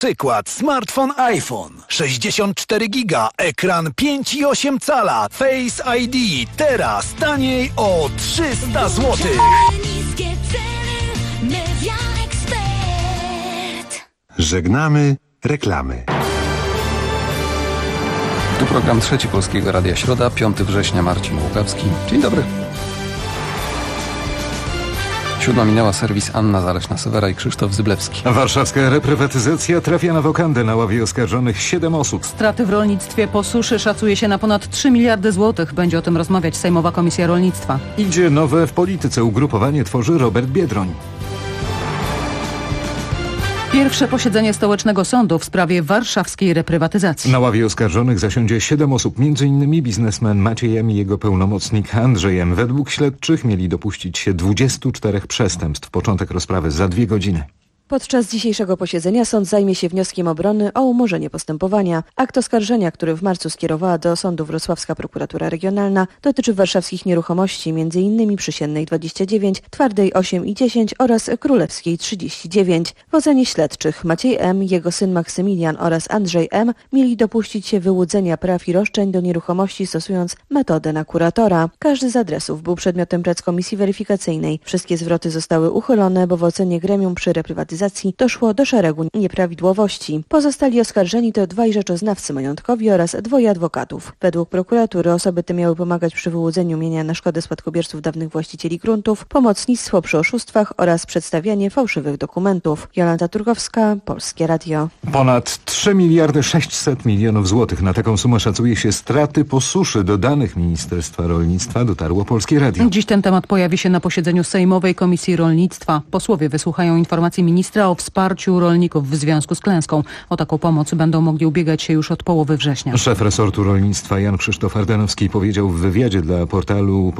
Przykład smartfon iPhone 64 giga, ekran 5,8 cala, Face ID, teraz taniej o 300 zł. Żegnamy reklamy. Tu program Trzeci Polskiego Radia Środa, 5 września, Marcin Łukawski. Dzień dobry. 7 minęła, serwis Anna Zaleśna-Sewera i Krzysztof Zyblewski. Warszawska reprywatyzacja trafia na wokandę. Na ławie oskarżonych 7 osób. Straty w rolnictwie po suszy szacuje się na ponad 3 miliardy złotych. Będzie o tym rozmawiać Sejmowa Komisja Rolnictwa. Idzie nowe w polityce. Ugrupowanie tworzy Robert Biedroń. Pierwsze posiedzenie Stołecznego Sądu w sprawie warszawskiej reprywatyzacji. Na ławie oskarżonych zasiądzie 7 osób, m.in. biznesmen Maciej M. i jego pełnomocnik Andrzej M. Według śledczych mieli dopuścić się 24 przestępstw. Początek rozprawy za 2 godziny. Podczas dzisiejszego posiedzenia sąd zajmie się wnioskiem obrony o umorzenie postępowania. Akt oskarżenia, który w marcu skierowała do sądu Wrocławska Prokuratura Regionalna, dotyczy warszawskich nieruchomości, m.in. Przysiennej 29, Twardej 8 i 10 oraz Królewskiej 39. W ocenie śledczych Maciej M., jego syn Maksymilian oraz Andrzej M. mieli dopuścić się wyłudzenia praw i roszczeń do nieruchomości, stosując metodę na kuratora. Każdy z adresów był przedmiotem prac komisji weryfikacyjnej. Wszystkie zwroty zostały uchylone, bo w ocenie gremium przy reprywatyzacji doszło do szeregu nieprawidłowości. Pozostali oskarżeni to 2 rzeczoznawcy majątkowi oraz 2 adwokatów. Według prokuratury osoby te miały pomagać przy wyłudzeniu mienia na szkodę spadkobierców dawnych właścicieli gruntów, pomocnictwo przy oszustwach oraz przedstawianie fałszywych dokumentów. Jolanta Turkowska, Polskie Radio. Ponad 3 miliardy 600 milionów złotych. Na taką sumę szacuje się straty po suszy. Do danych Ministerstwa Rolnictwa dotarło Polskie Radio. Dziś ten temat pojawi się na posiedzeniu Sejmowej Komisji Rolnictwa. Posłowie wysłuchają informacji ministra o wsparciu rolników w związku z klęską. O taką pomoc będą mogli ubiegać się już od połowy września. Szef resortu rolnictwa Jan Krzysztof Ardanowski powiedział w wywiadzie dla portalu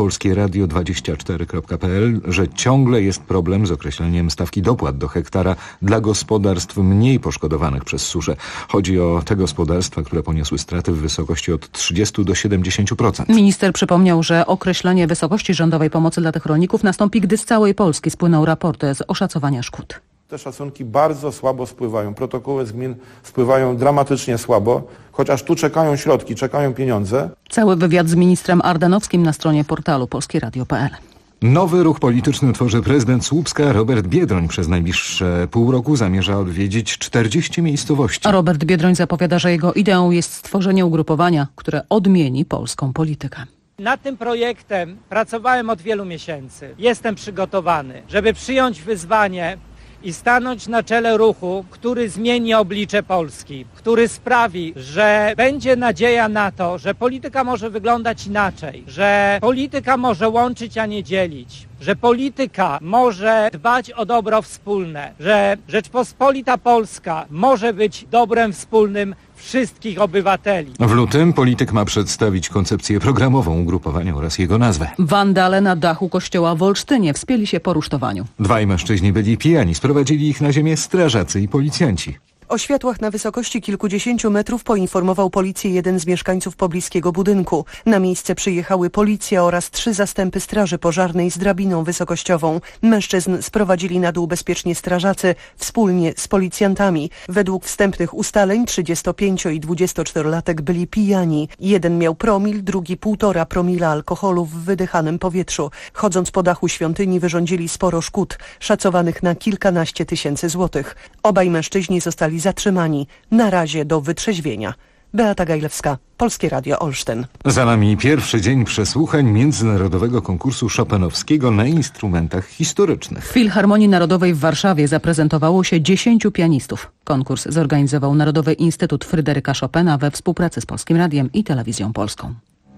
polskieradio24.pl, że ciągle jest problem z określeniem stawki dopłat do hektara dla gospodarstw mniej poszkodowanych przez suszę. Chodzi o te gospodarstwa, które poniosły straty w wysokości od 30 do 70%. Minister przypomniał, że określenie wysokości rządowej pomocy dla tych rolników nastąpi, gdy z całej Polski spłyną raporty z oszacowania szkód. Te szacunki bardzo słabo spływają. Protokoły z gmin spływają dramatycznie słabo, chociaż tu czekają środki, czekają pieniądze. Cały wywiad z ministrem Ardanowskim na stronie portalu polskieradio.pl. Nowy ruch polityczny tworzy prezydent Słupska Robert Biedroń. Przez najbliższe pół roku zamierza odwiedzić 40 miejscowości. A Robert Biedroń zapowiada, że jego ideą jest stworzenie ugrupowania, które odmieni polską politykę. Nad tym projektem pracowałem od wielu miesięcy. Jestem przygotowany, żeby przyjąć wyzwanie i stanąć na czele ruchu, który zmieni oblicze Polski, który sprawi, że będzie nadzieja na to, że polityka może wyglądać inaczej, że polityka może łączyć, a nie dzielić, że polityka może dbać o dobro wspólne, że Rzeczpospolita Polska może być dobrem wspólnym wszystkich obywateli. W lutym polityk ma przedstawić koncepcję programową ugrupowania oraz jego nazwę. Wandale na dachu kościoła w Olsztynie wspięli się po rusztowaniu. 2 mężczyźni byli pijani. Sprowadzili ich na ziemię strażacy i policjanci. O światłach na wysokości kilkudziesięciu metrów poinformował policję jeden z mieszkańców pobliskiego budynku. Na miejsce przyjechały policja oraz 3 zastępy straży pożarnej z drabiną wysokościową. Mężczyzn sprowadzili na dół bezpiecznie strażacy wspólnie z policjantami. Według wstępnych ustaleń 35 i 24-latek byli pijani. Jeden miał promil, drugi 1,5 promila alkoholu w wydychanym powietrzu. Chodząc po dachu świątyni wyrządzili sporo szkód, szacowanych na kilkanaście tysięcy złotych. Obaj mężczyźni zostali zatrzymani. Na razie do wytrzeźwienia. Beata Gajlewska, Polskie Radio Olsztyn. Za nami pierwszy dzień przesłuchań międzynarodowego konkursu chopinowskiego na instrumentach historycznych. W Filharmonii Narodowej w Warszawie zaprezentowało się 10 pianistów. Konkurs zorganizował Narodowy Instytut Fryderyka Chopina we współpracy z Polskim Radiem i Telewizją Polską.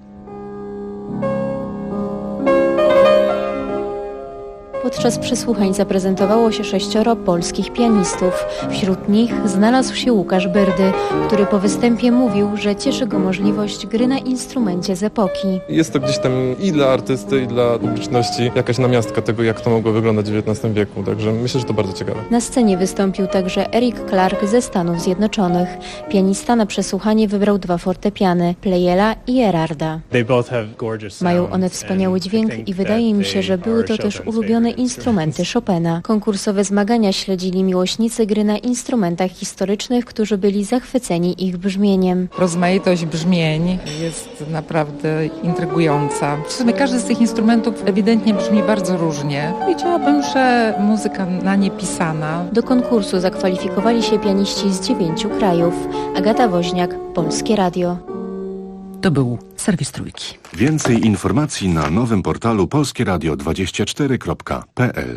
Podczas przesłuchań zaprezentowało się 6 polskich pianistów. Wśród nich znalazł się Łukasz Byrdy, który po występie mówił, że cieszy go możliwość gry na instrumencie z epoki. Jest to gdzieś tam i dla artysty, i dla publiczności jakaś namiastka tego, jak to mogło wyglądać w XIX wieku. Także myślę, że to bardzo ciekawe. Na scenie wystąpił także Eric Clark ze Stanów Zjednoczonych. Pianista na przesłuchanie wybrał 2 fortepiany, Pleyela i Erarda. Mają one wspaniały dźwięk i wydaje mi się, że były to też ulubione instrumenty Chopina. Konkursowe zmagania śledzili miłośnicy gry na instrumentach historycznych, którzy byli zachwyceni ich brzmieniem. Rozmaitość brzmień jest naprawdę intrygująca. W sumie każdy z tych instrumentów ewidentnie brzmi bardzo różnie. Powiedziałabym, że muzyka na nie pisana. Do konkursu zakwalifikowali się pianiści z 9 krajów. Agata Woźniak, Polskie Radio. To był serwis Trójki. Więcej informacji na nowym portalu polskieradio24.pl.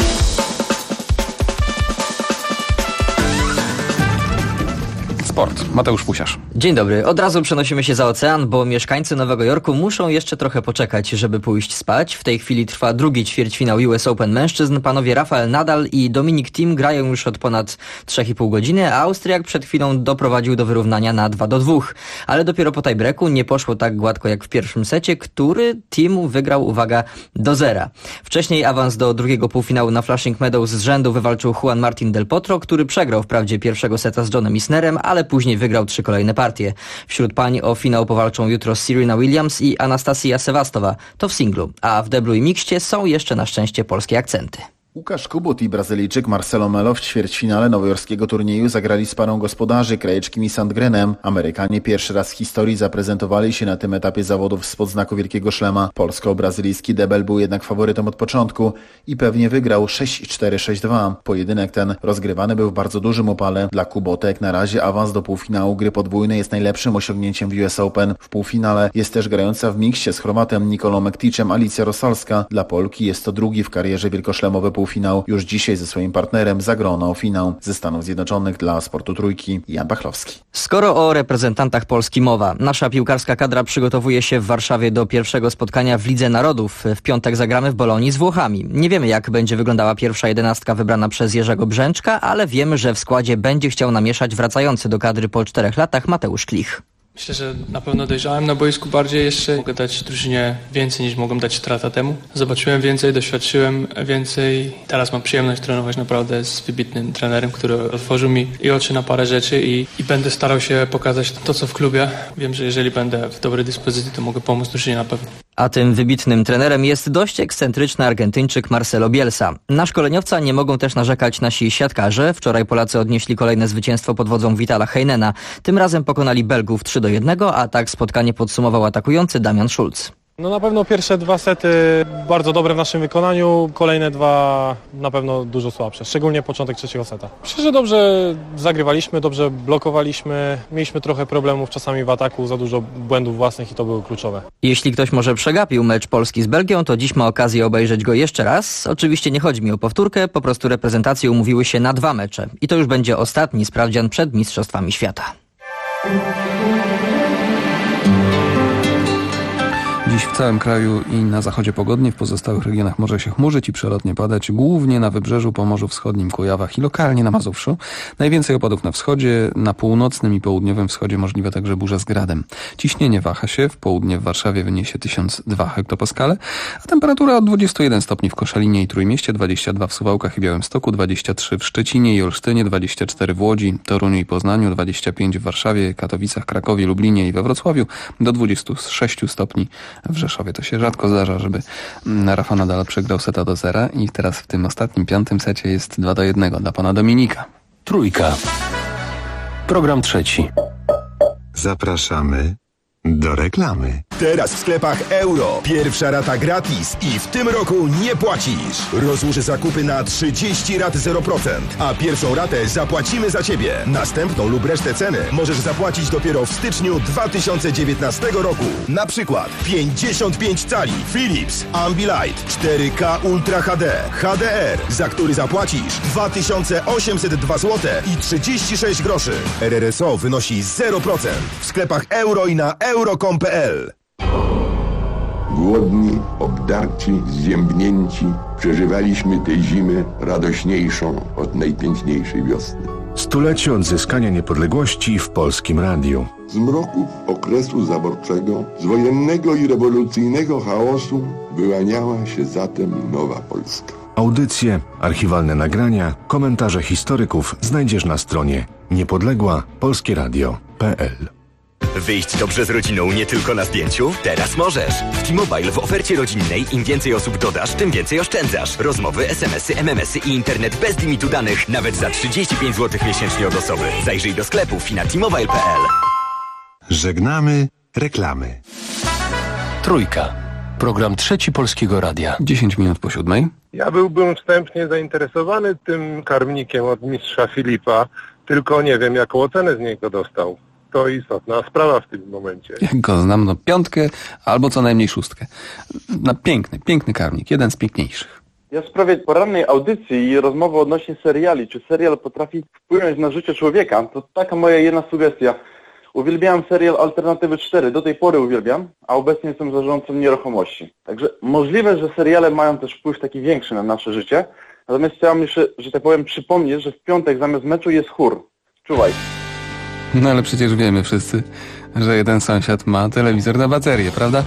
Sport. Mateusz Pusiarz. Dzień dobry. Od razu przenosimy się za ocean, bo mieszkańcy Nowego Jorku muszą jeszcze trochę poczekać, żeby pójść spać. W tej chwili trwa drugi ćwierćfinał US Open mężczyzn. Panowie Rafael Nadal i Dominic Thiem grają już od ponad 3,5 godziny, a Austriak przed chwilą doprowadził do wyrównania na 2-2. Ale dopiero po tiebreaku nie poszło tak gładko jak w pierwszym secie, który Thiem wygrał, uwaga, do 0. Wcześniej awans do drugiego półfinału na Flushing Meadows z rzędu wywalczył Juan Martín del Potro, który przegrał wprawdzie pierwszego seta z Johnem Isnerem, ale później wygrał 3 kolejne partie. Wśród pań o finał powalczą jutro Serena Williams i Anastasia Sewastowa. To w singlu, a w deblu i mikście są jeszcze na szczęście polskie akcenty. Łukasz Kubut i Brazylijczyk Marcelo Melo w ćwierćfinale nowojorskiego turnieju zagrali z parą gospodarzy Krajewskim i Sandgrenem. Amerykanie pierwszy raz w historii zaprezentowali się na tym etapie zawodów spod znaku Wielkiego Szlema. Polsko-brazylijski debel był jednak faworytem od początku i pewnie wygrał 6-4, 6-2. Pojedynek ten rozgrywany był w bardzo dużym upale. Dla Kuboty jak na razie awans do półfinału gry podwójnej jest najlepszym osiągnięciem w US Open. W półfinale jest też grająca w mikście z Chorwatem Nikolą Mekticzem Alicja Rosalska. Dla Polki jest to drugi w karierze wielkoszlemowy półfinał. Już dzisiaj ze swoim partnerem zagra ona o finał. Ze Stanów Zjednoczonych dla Sportu Trójki Jan Pachlowski. Skoro o reprezentantach Polski mowa, nasza piłkarska kadra przygotowuje się w Warszawie do pierwszego spotkania w Lidze Narodów. W piątek zagramy w Bolonii z Włochami. Nie wiemy, jak będzie wyglądała pierwsza 11 wybrana przez Jerzego Brzęczka, ale wiemy, że w składzie będzie chciał namieszać wracający do kadry po 4 latach Mateusz Klich. Myślę, że na pewno dojrzałem na boisku bardziej jeszcze. Mogę dać drużynie więcej niż mogłem dać 4 lata temu. Zobaczyłem więcej, doświadczyłem więcej. Teraz mam przyjemność trenować naprawdę z wybitnym trenerem, który otworzył mi i oczy na parę rzeczy i będę starał się pokazać to, co w klubie. Wiem, że jeżeli będę w dobrej dyspozycji, to mogę pomóc drużynie na pewno. A tym wybitnym trenerem jest dość ekscentryczny Argentyńczyk Marcelo Bielsa. Na szkoleniowca nie mogą też narzekać nasi siatkarze. Wczoraj Polacy odnieśli kolejne zwycięstwo pod wodzą Vitala Heinena. Tym razem pokonali Belgów 3-1, a tak spotkanie podsumował atakujący Damian Schulz. No na pewno pierwsze 2 sety bardzo dobre w naszym wykonaniu, kolejne 2 na pewno dużo słabsze, szczególnie początek 3. seta. Myślę, że dobrze zagrywaliśmy, dobrze blokowaliśmy, mieliśmy trochę problemów czasami w ataku, za dużo błędów własnych i to było kluczowe. Jeśli ktoś może przegapił mecz Polski z Belgią, to dziś ma okazję obejrzeć go jeszcze raz. Oczywiście nie chodzi mi o powtórkę, po prostu reprezentacje umówiły się na 2 mecze. I to już będzie ostatni sprawdzian przed Mistrzostwami Świata. Dziś w całym kraju i na zachodzie pogodnie, w pozostałych regionach może się chmurzyć i przelotnie padać, głównie na wybrzeżu, Pomorzu Wschodnim, Kujawach i lokalnie na Mazowszu. Najwięcej opadów na wschodzie, na północnym i południowym wschodzie możliwe także burze z gradem. Ciśnienie waha się, w południe w Warszawie wyniesie 1002 hektopaskale, a temperatura od 21 stopni w Koszalinie i Trójmieście, 22 w Suwałkach i Białymstoku, 23 w Szczecinie i Olsztynie, 24 w Łodzi, Toruniu i Poznaniu, 25 w Warszawie, Katowicach, Krakowie, Lublinie i we Wrocławiu, do 26 stopni w Rzeszowie. To się rzadko zdarza, żeby Rafa Nadal przegrał seta do 0 i teraz w tym ostatnim 5. secie jest 2-1 dla pana Dominika. Trójka. Program 3. Zapraszamy do reklamy. Teraz w sklepach Euro. Pierwsza rata gratis i w tym roku nie płacisz. Rozłóż zakupy na 30 rat 0%, a pierwszą ratę zapłacimy za Ciebie. Następną lub resztę ceny możesz zapłacić dopiero w styczniu 2019 roku. Na przykład 55 cali Philips Ambilight 4K Ultra HD HDR, za który zapłacisz 2802 zł i 36 groszy. RRSO wynosi 0% w sklepach Euro i na euro.com.pl. Głodni, obdarci, zziębnięci, przeżywaliśmy tę zimę radośniejszą od najpiękniejszej wiosny. 100-lecie odzyskania niepodległości w Polskim Radiu. Z mroków okresu zaborczego, z wojennego i rewolucyjnego chaosu wyłaniała się zatem nowa Polska. Audycje, archiwalne nagrania, komentarze historyków znajdziesz na stronie niepodległapolskieradio.pl. Wyjść dobrze z rodziną nie tylko na zdjęciu? Teraz możesz. W T-Mobile w ofercie rodzinnej im więcej osób dodasz, tym więcej oszczędzasz. Rozmowy, SMS-y, MMS-y i internet bez limitu danych nawet za 35 zł miesięcznie od osoby. Zajrzyj do sklepów i na t-mobile.pl. Żegnamy reklamy. Trójka. Program Trzeci Polskiego Radia. 10 minut po 7. Ja byłbym wstępnie zainteresowany tym karmnikiem od mistrza Filipa, tylko nie wiem, jaką ocenę z niego dostał. To istotna sprawa w tym momencie. Jak go znam, no 5 albo co najmniej 6. Na piękny karmnik, jeden z piękniejszych. Ja w sprawie porannej audycji i rozmowy odnośnie seriali, czy serial potrafi wpłynąć na życie człowieka, to taka moja jedna sugestia. Uwielbiałem serial Alternatywy 4, do tej pory uwielbiam, a obecnie jestem zarządcą nieruchomości. Także możliwe, że seriale mają też wpływ taki większy na nasze życie, natomiast chciałem jeszcze, że tak powiem, przypomnieć, że w piątek zamiast meczu jest chór. Czuwaj. No ale przecież wiemy wszyscy, że jeden sąsiad ma telewizor na baterię, prawda?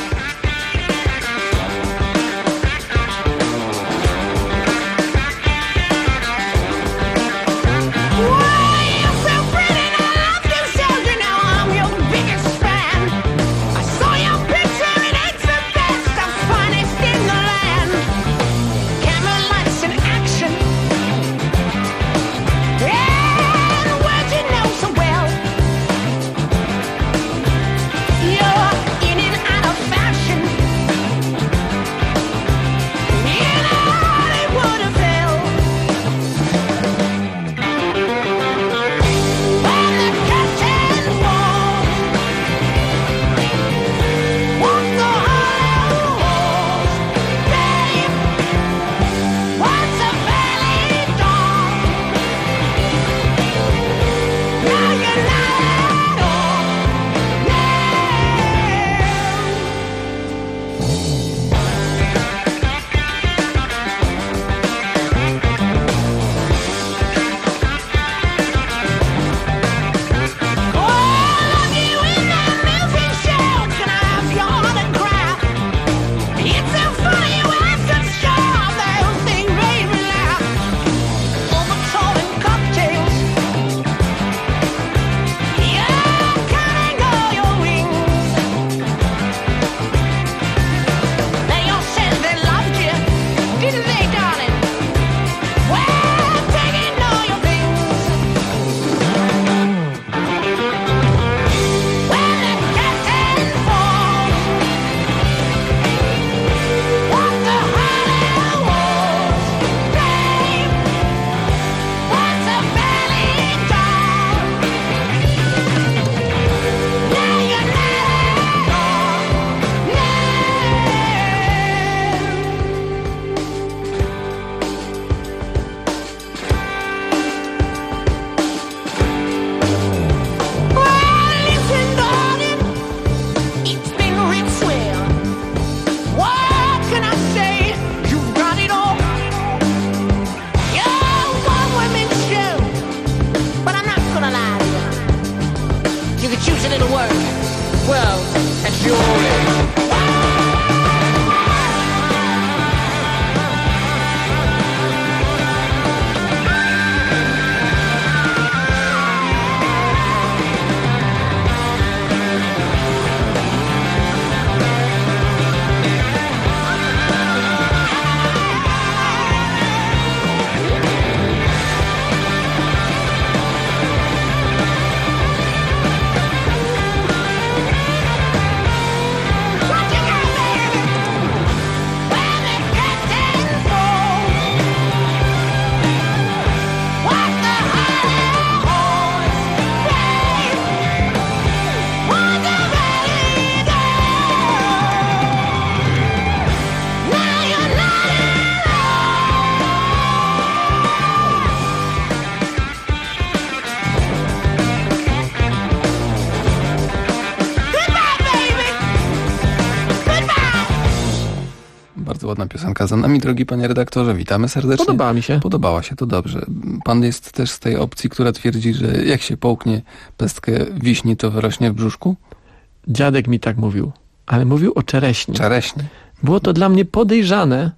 Ładna piosenka za nami, drogi panie redaktorze, witamy serdecznie. Podobała mi się. Podobała się, to dobrze. Pan jest też z tej opcji, która twierdzi, że jak się połknie pestkę wiśni, to wyrośnie w brzuszku? Dziadek mi tak mówił, ale mówił o czereśni. Czereśni. Było to dla mnie podejrzane,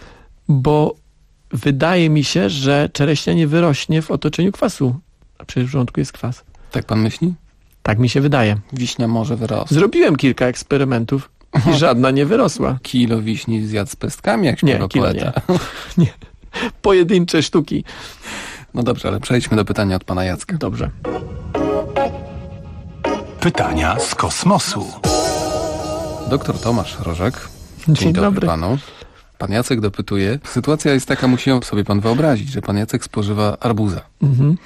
bo wydaje mi się, że czereśnia nie wyrośnie w otoczeniu kwasu, a przecież w żołądku jest kwas. Tak pan myśli? Tak mi się wydaje. Wiśnia może wyrosła. Zrobiłem kilka eksperymentów i żadna nie wyrosła. Kilo wiśni zjadł z pestkami, jak śpiewa poeta. Nie. Pojedyncze sztuki. No dobrze, ale przejdźmy do pytania od pana Jacka. Dobrze. Pytania z kosmosu. Doktor Tomasz Rożek. Dzień dobry panu. Pan Jacek dopytuje. Sytuacja jest taka, musi sobie pan wyobrazić, że pan Jacek spożywa arbuza. Mhm.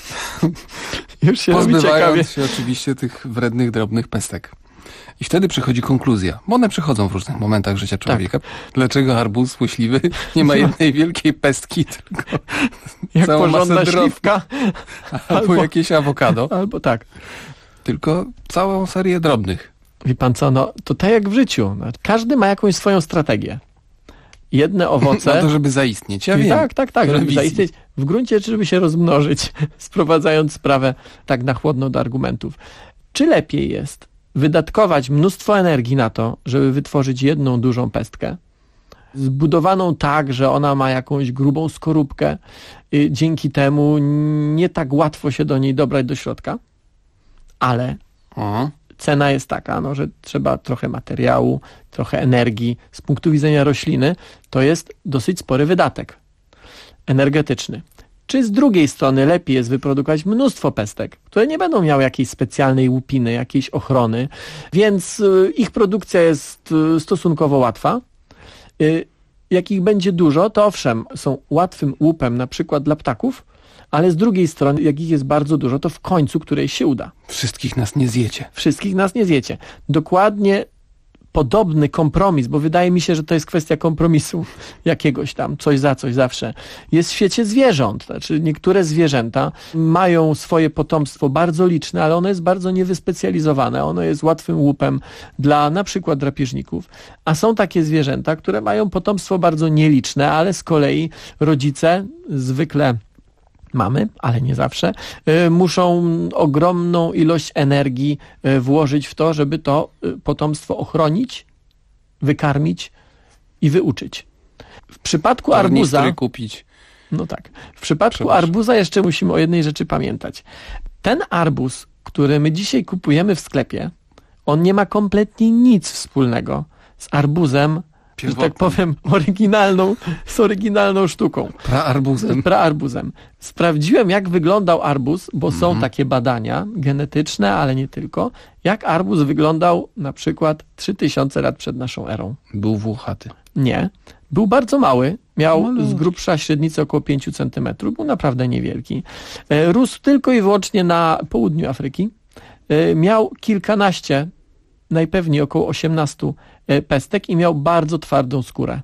Już się robi ciekawie. Pozbywając się oczywiście tych wrednych, drobnych pestek. I wtedy przychodzi konkluzja, bo one przychodzą w różnych momentach życia człowieka. Tak. Dlaczego arbuz łyśliwy nie ma jednej wielkiej pestki, tylko jak całą porządna śliwka. Albo jakieś awokado. Albo tak. Tylko całą serię drobnych. Wie pan co, no to tak jak w życiu. Każdy ma jakąś swoją strategię. Jedne owoce... No to żeby zaistnieć, ja wiem. Tak, żeby zaistnieć. W gruncie rzeczy, żeby się rozmnożyć, sprowadzając sprawę tak na chłodno do argumentów. Czy lepiej jest wydatkować mnóstwo energii na to, żeby wytworzyć jedną dużą pestkę, zbudowaną tak, że ona ma jakąś grubą skorupkę, dzięki temu nie tak łatwo się do niej dobrać do środka, ale cena jest taka, no, że trzeba trochę materiału, trochę energii. Z punktu widzenia rośliny to jest dosyć spory wydatek energetyczny. Czy z drugiej strony lepiej jest wyprodukować mnóstwo pestek, które nie będą miały jakiejś specjalnej łupiny, jakiejś ochrony, więc ich produkcja jest stosunkowo łatwa. Jak ich będzie dużo, to owszem, są łatwym łupem na przykład dla ptaków, ale z drugiej strony, jak ich jest bardzo dużo, to w końcu którejś się uda. Wszystkich nas nie zjecie. Wszystkich nas nie zjecie. Dokładnie podobny kompromis, bo wydaje mi się, że to jest kwestia kompromisu jakiegoś tam, coś za coś zawsze. Jest w świecie zwierząt. Znaczy niektóre zwierzęta mają swoje potomstwo bardzo liczne, ale ono jest bardzo niewyspecjalizowane. Ono jest łatwym łupem dla na przykład drapieżników. A są takie zwierzęta, które mają potomstwo bardzo nieliczne, ale z kolei rodzice zwykle mamy, ale nie zawsze, muszą ogromną ilość energii włożyć w to, żeby to potomstwo ochronić, wykarmić i wyuczyć. W przypadku arbuza... kupić. No tak. W przypadku arbuza jeszcze musimy o jednej rzeczy pamiętać. Ten arbuz, który my dzisiaj kupujemy w sklepie, on nie ma kompletnie nic wspólnego z arbuzem, że tak powiem, oryginalną sztuką. Praarbuzem. Sprawdziłem, jak wyglądał arbuz, bo są takie badania genetyczne, ale nie tylko. Jak arbuz wyglądał na przykład 3000 lat przed naszą erą. Był włochaty. Nie. Był bardzo mały. Miał z grubsza średnicę około 5 cm. Był naprawdę niewielki. Rósł tylko i wyłącznie na południu Afryki. Miał kilkanaście, najpewniej około 18 pestek i miał bardzo twardą skórę.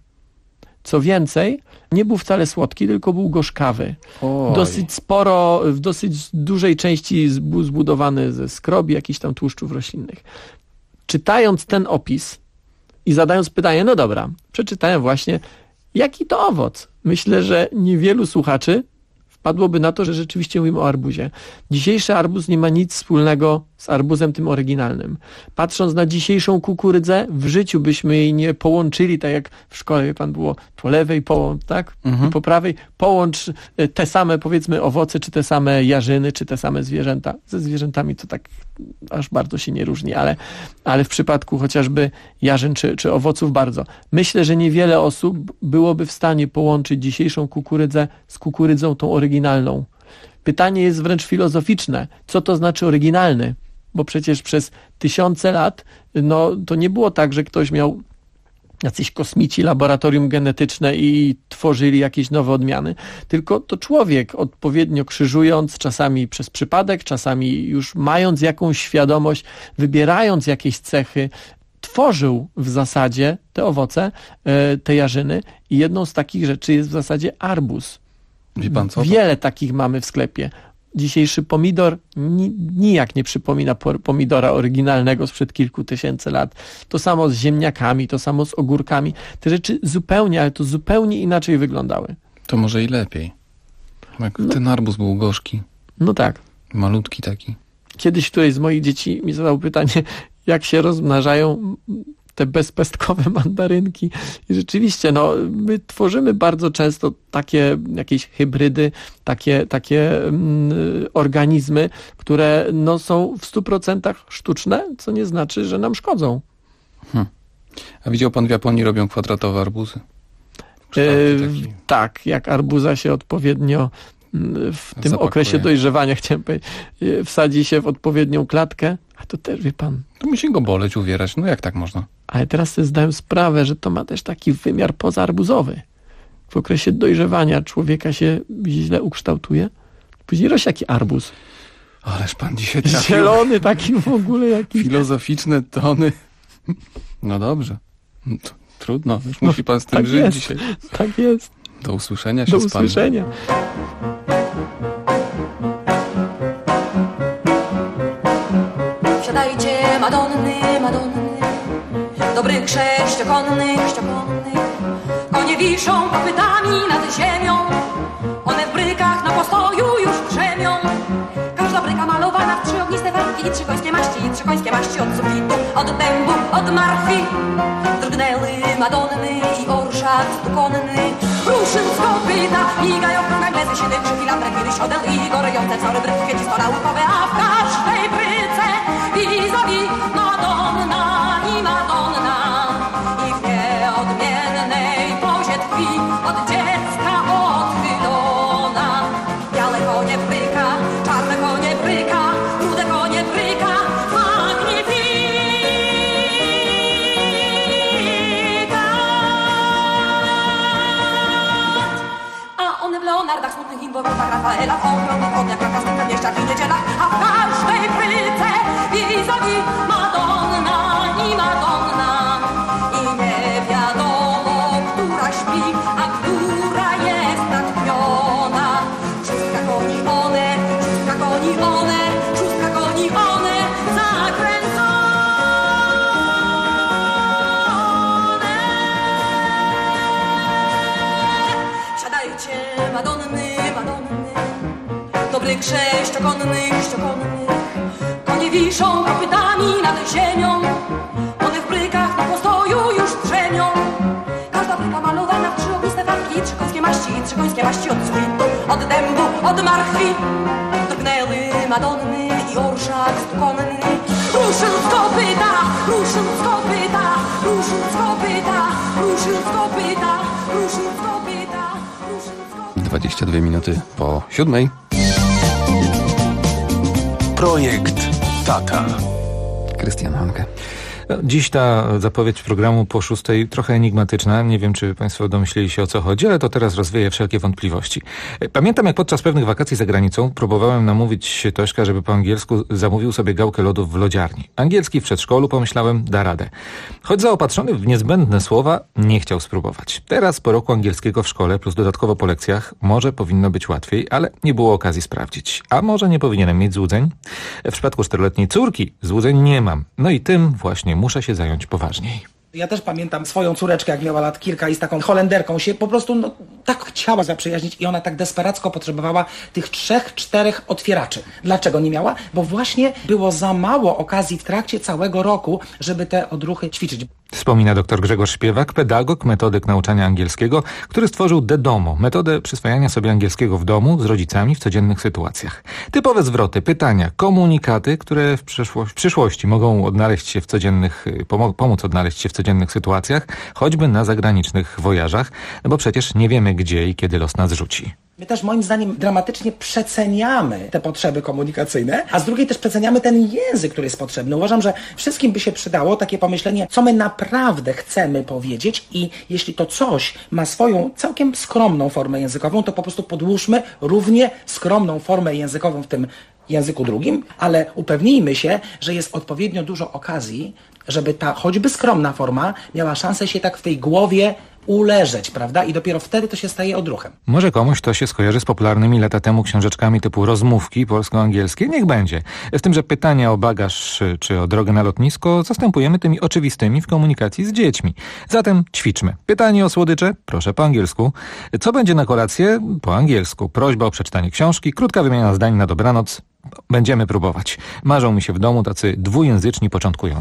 Co więcej, nie był wcale słodki, tylko był gorzkawy. Dosyć sporo, w dosyć dużej części był zbudowany ze skrobi, jakichś tam tłuszczów roślinnych. Czytając ten opis i zadając pytanie, no dobra, przeczytałem właśnie, jaki to owoc. Myślę, że niewielu słuchaczy wpadłoby na to, że rzeczywiście mówimy o arbuzie. Dzisiejszy arbuz nie ma nic wspólnego z arbuzem tym oryginalnym. Patrząc na dzisiejszą kukurydzę, w życiu byśmy jej nie połączyli, tak jak w szkole, wie pan, było po lewej połącz, tak? I po prawej połącz te same, powiedzmy, owoce, czy te same jarzyny, czy te same zwierzęta. Ze zwierzętami to tak aż bardzo się nie różni, ale w przypadku chociażby jarzyn czy owoców bardzo. Myślę, że niewiele osób byłoby w stanie połączyć dzisiejszą kukurydzę z kukurydzą tą oryginalną. Pytanie jest wręcz filozoficzne. Co to znaczy oryginalny? Bo przecież przez tysiące lat no, to nie było tak, że ktoś miał jacyś kosmici, laboratorium genetyczne i tworzyli jakieś nowe odmiany, tylko to człowiek odpowiednio krzyżując, czasami przez przypadek, czasami już mając jakąś świadomość, wybierając jakieś cechy, tworzył w zasadzie te owoce, te jarzyny i jedną z takich rzeczy jest w zasadzie arbuz. Wie pan co? Wiele takich mamy w sklepie. Dzisiejszy pomidor nijak nie przypomina pomidora oryginalnego sprzed kilku tysięcy lat. To samo z ziemniakami, to samo z ogórkami. Te rzeczy zupełnie, ale to zupełnie inaczej wyglądały. To może i lepiej. Jak ten arbuz był gorzki. No tak. Malutki taki. Kiedyś któreś z moich dzieci mi zadał pytanie, jak się rozmnażają te bezpestkowe mandarynki. I rzeczywiście, my tworzymy bardzo często takie jakieś hybrydy, takie organizmy, które są w 100% sztuczne, co nie znaczy, że nam szkodzą. A widział pan, w Japonii robią kwadratowe arbuzy? Tak, jak arbuza się odpowiednio w tym okresie dojrzewania, chciałem powiedzieć, wsadzi się w odpowiednią klatkę, a to też, wie pan... To musi go boleć, uwierać, jak tak można? Ale teraz sobie zdałem sprawę, że to ma też taki wymiar pozaarbuzowy. W okresie dojrzewania człowieka się źle ukształtuje, później rośnie jaki arbuz. Ależ pan dzisiaj trafił. Zielony taki w ogóle jakiś. Filozoficzne tony. No dobrze. Trudno, już musi pan z tym żyć jest. dzisiaj. Tak jest. Do usłyszenia się Do z panem. usłyszenia. Wsiadajcie, Madonny, dobrych sześciokonnych, konie wiszą kopytami nad ziemią, one w brykach na postoju już drzemią. Każda bryka malowana w 3 ogniste wargi i 3 końskie maści od sufitu, od dębu, od marchwi. Drgnęły Madonny i orszak stukonny, ruszył z kopyta, migają okrągłe glezy, siedy krzyki, lamprek, widy, siodeł i gorejące wzory bryk, kwiecisto naukowe, a w każdej bryce vis-a-vis Madonna i Madonna. I w nieodmiennej pozie tkwi od dziecka odchylona. Białe konie bryka, czarne konie bryka, rude konie bryka, magnifikat. A one w Leonardach, smutnych inwowach, Rafaela, w okrągłych koniach, na każdym przedmieściach i niedzielach, a w każdej bryce vis-a-vis Madonna i Madonna. I nie wiadomo, która śpi, a która jest natchniona. Szóstka koni one, zakręcone. Siadajcie, Madonny, dobrych sześciokonnych, konie wiszą kopytami nad ziemią, one w brykach na postoju już drzemią. Każda bryka malowana w 3 ogniste wargi, 3 końskie maści od sufitu, od dębu, od marchwi. Drgnęły Madonny i orszak stukonny, ruszył z kopyta, ruszył z kopyta, ruszył z kopyta, ruszył z kopyta, ruszył z kopyta, ruszył z kopyta. 22 minuty po 7. Projekt Tata. Krystian Hanke. Dziś ta zapowiedź programu po 6 trochę enigmatyczna. Nie wiem, czy państwo domyślili się, o co chodzi, ale to teraz rozwieje wszelkie wątpliwości. Pamiętam, jak podczas pewnych wakacji za granicą próbowałem namówić Tośka, żeby po angielsku zamówił sobie gałkę lodów w lodziarni. Angielski w przedszkolu, pomyślałem, da radę. Choć zaopatrzony w niezbędne słowa, nie chciał spróbować. Teraz, po roku angielskiego w szkole, plus dodatkowo po lekcjach, może powinno być łatwiej, ale nie było okazji sprawdzić. A może nie powinienem mieć złudzeń? W przypadku 4-letniej córki złudzeń nie mam. No i tym właśnie muszę się zająć poważniej. Ja też pamiętam swoją córeczkę, jak miała lat kilka i z taką Holenderką się po prostu tak chciała zaprzyjaźnić i ona tak desperacko potrzebowała tych 3-4 otwieraczy. Dlaczego nie miała? Bo właśnie było za mało okazji w trakcie całego roku, żeby te odruchy ćwiczyć. Wspomina dr Grzegorz Śpiewak, pedagog, metodyk nauczania angielskiego, który stworzył DeDomo, metodę przyswajania sobie angielskiego w domu z rodzicami w codziennych sytuacjach. Typowe zwroty, pytania, komunikaty, które w przyszłości mogą odnaleźć się w codziennych, pomóc odnaleźć się w codziennych sytuacjach, choćby na zagranicznych wojażach, bo przecież nie wiemy, gdzie i kiedy los nas rzuci. My też moim zdaniem dramatycznie przeceniamy te potrzeby komunikacyjne, a z drugiej też przeceniamy ten język, który jest potrzebny. Uważam, że wszystkim by się przydało takie pomyślenie, co my naprawdę chcemy powiedzieć i jeśli to coś ma swoją całkiem skromną formę językową, to po prostu podłóżmy równie skromną formę językową w tym języku drugim, ale upewnijmy się, że jest odpowiednio dużo okazji, żeby ta choćby skromna forma miała szansę się tak w tej głowie uleżeć, prawda? I dopiero wtedy to się staje odruchem. Może komuś to się skojarzy z popularnymi lata temu książeczkami typu rozmówki polsko-angielskie? Niech będzie. W tym, że pytania o bagaż czy o drogę na lotnisko zastępujemy tymi oczywistymi w komunikacji z dziećmi. Zatem ćwiczmy. Pytanie o słodycze? Proszę po angielsku. Co będzie na kolację? Po angielsku. Prośba o przeczytanie książki. Krótka wymiana zdań na dobranoc. Będziemy próbować. Marzą mi się w domu tacy dwujęzyczni początkujący.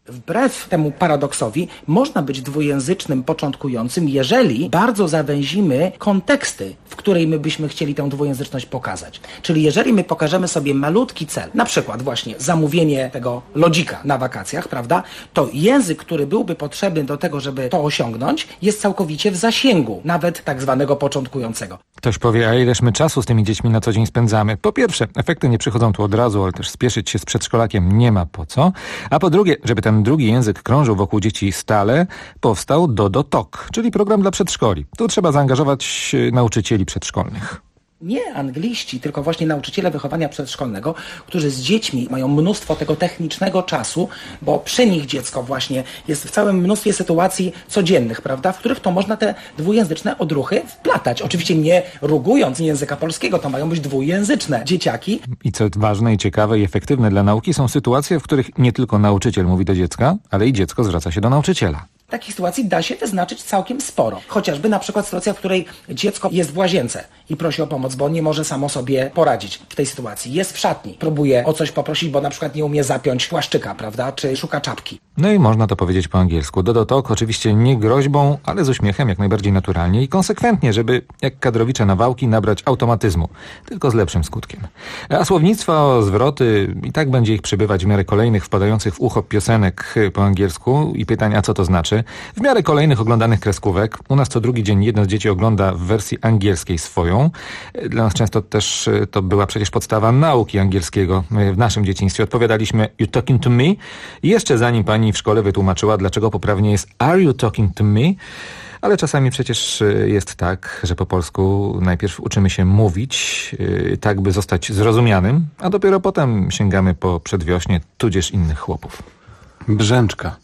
Wbrew temu paradoksowi można być dwujęzycznym początkującym, jeżeli bardzo zawęzimy konteksty, w której my byśmy chcieli tę dwujęzyczność pokazać. Czyli jeżeli my pokażemy sobie malutki cel, na przykład właśnie zamówienie tego lodzika na wakacjach, prawda, to język, który byłby potrzebny do tego, żeby to osiągnąć, jest całkowicie w zasięgu, nawet tak zwanego początkującego. Ktoś powie, a ileż my czasu z tymi dziećmi na co dzień spędzamy? Po pierwsze, efekty nie przychodzą tu od razu, ale też spieszyć się z przedszkolakiem nie ma po co. A po drugie, żeby ten drugi język krążył wokół dzieci stale, powstał Dodo Talk, czyli program dla przedszkoli. Tu trzeba zaangażować nauczycieli przedszkolnych. Nie angliści, tylko właśnie nauczyciele wychowania przedszkolnego, którzy z dziećmi mają mnóstwo tego technicznego czasu, bo przy nich dziecko właśnie jest w całym mnóstwie sytuacji codziennych, prawda, w których to można te dwujęzyczne odruchy wplatać. Oczywiście nie rugując języka polskiego, to mają być dwujęzyczne dzieciaki. I co ważne i ciekawe i efektywne dla nauki są sytuacje, w których nie tylko nauczyciel mówi do dziecka, ale i dziecko zwraca się do nauczyciela. Takich sytuacji da się wyznaczyć całkiem sporo. Chociażby na przykład sytuacja, w której dziecko jest w łazience i prosi o pomoc, bo nie może samo sobie poradzić w tej sytuacji. Jest w szatni, próbuje o coś poprosić, bo na przykład nie umie zapiąć płaszczyka, prawda, czy szuka czapki. No i można to powiedzieć po angielsku. Dodo Talk oczywiście nie groźbą, ale z uśmiechem jak najbardziej naturalnie i konsekwentnie, żeby jak kadrowicze nawałki nabrać automatyzmu, tylko z lepszym skutkiem. A słownictwo, zwroty i tak będzie ich przybywać w miarę kolejnych wpadających w ucho piosenek po angielsku i pytań, a co to znaczy. W miarę kolejnych oglądanych kreskówek. U nas co drugi dzień jedno z dzieci ogląda w wersji angielskiej swoją. Dla nas często też to była przecież podstawa nauki angielskiego. W naszym dzieciństwie odpowiadaliśmy "You talking to me?" I jeszcze zanim pani w szkole wytłumaczyła, dlaczego poprawnie jest "Are you talking to me?" Ale czasami przecież jest tak, że po polsku najpierw uczymy się mówić, tak by zostać zrozumianym, a dopiero potem sięgamy po przedwiośnie, tudzież innych chłopów. Brzęczka.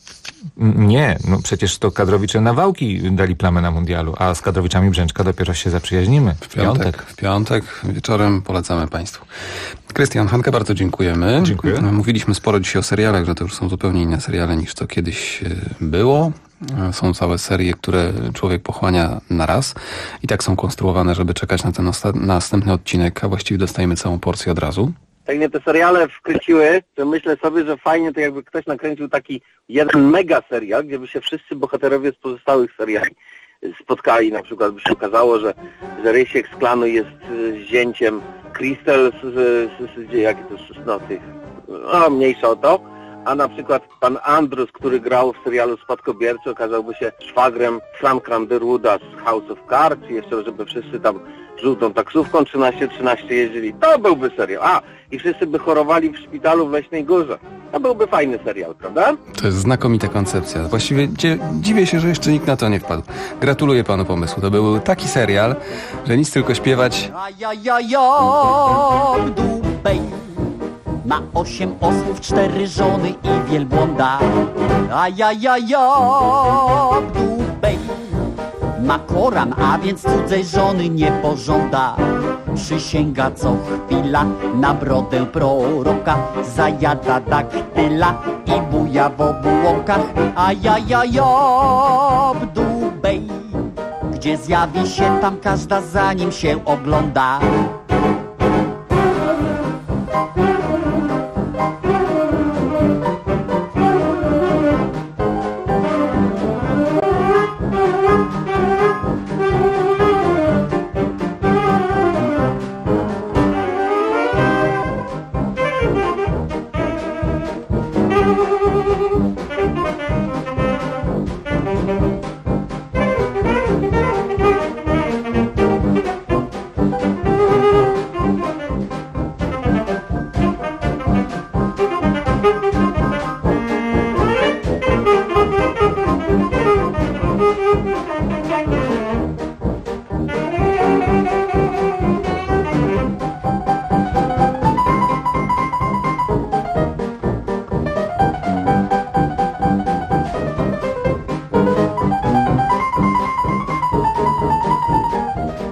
Nie, no przecież to kadrowicze nawałki dali plamę na mundialu, a z kadrowiczami Brzęczka dopiero się zaprzyjaźnimy. W piątek wieczorem polecamy Państwu. Krystian, Hankę, bardzo dziękujemy. Dziękuję. Mówiliśmy sporo dzisiaj o serialach, że to już są zupełnie inne seriale niż to kiedyś było. Są całe serie, które człowiek pochłania na raz i tak są konstruowane, żeby czekać na ten następny odcinek, a właściwie dostajemy całą porcję od razu. Tak mnie te seriale wkręciły, że myślę sobie, że fajnie to jakby ktoś nakręcił taki jeden mega serial, gdzie by się wszyscy bohaterowie z pozostałych seriali spotkali. Na przykład by się okazało, że Rysiek z klanu jest zięciem Crystal jakie to tych, no mniejsza o to, a na przykład pan Andrus, który grał w serialu Spadkobiercy, okazałby się szwagrem Franka Underwooda z House of Cards i jeszcze, żeby wszyscy tam żółtą taksówką 13-13 jeździli. To byłby serial. I wszyscy by chorowali w szpitalu w Leśnej Górze. To byłby fajny serial, prawda? To jest znakomita koncepcja. Właściwie dziwię się, że jeszcze nikt na to nie wpadł. Gratuluję panu pomysłu. To był taki serial, że nic tylko śpiewać. Ma 8 osłów, 4 żony i wielbłąda. Dubej. Ma Koran, a więc cudzej żony nie pożąda. Przysięga co chwila na brodę proroka. Zajada daktyla i buja w obłokach. Dubej. Gdzie zjawi się, tam każda za nim się ogląda.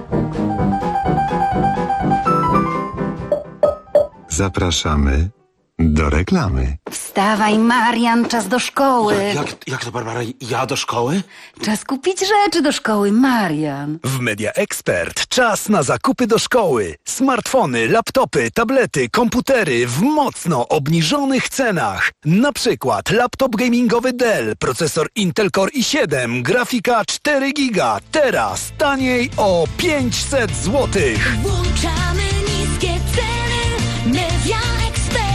Zapraszamy do reklamy. Wstawaj, Marian, czas do szkoły. Jak to, Barbara? Ja do szkoły? Czas kupić rzeczy do szkoły, Marian. W Media Expert czas na zakupy do szkoły. Smartfony, laptopy, tablety, komputery w mocno obniżonych cenach. Na przykład laptop gamingowy Dell, procesor Intel Core i7, grafika 4 GB. Teraz taniej o 500 zł. Włączamy niskie ceny. Media Expert.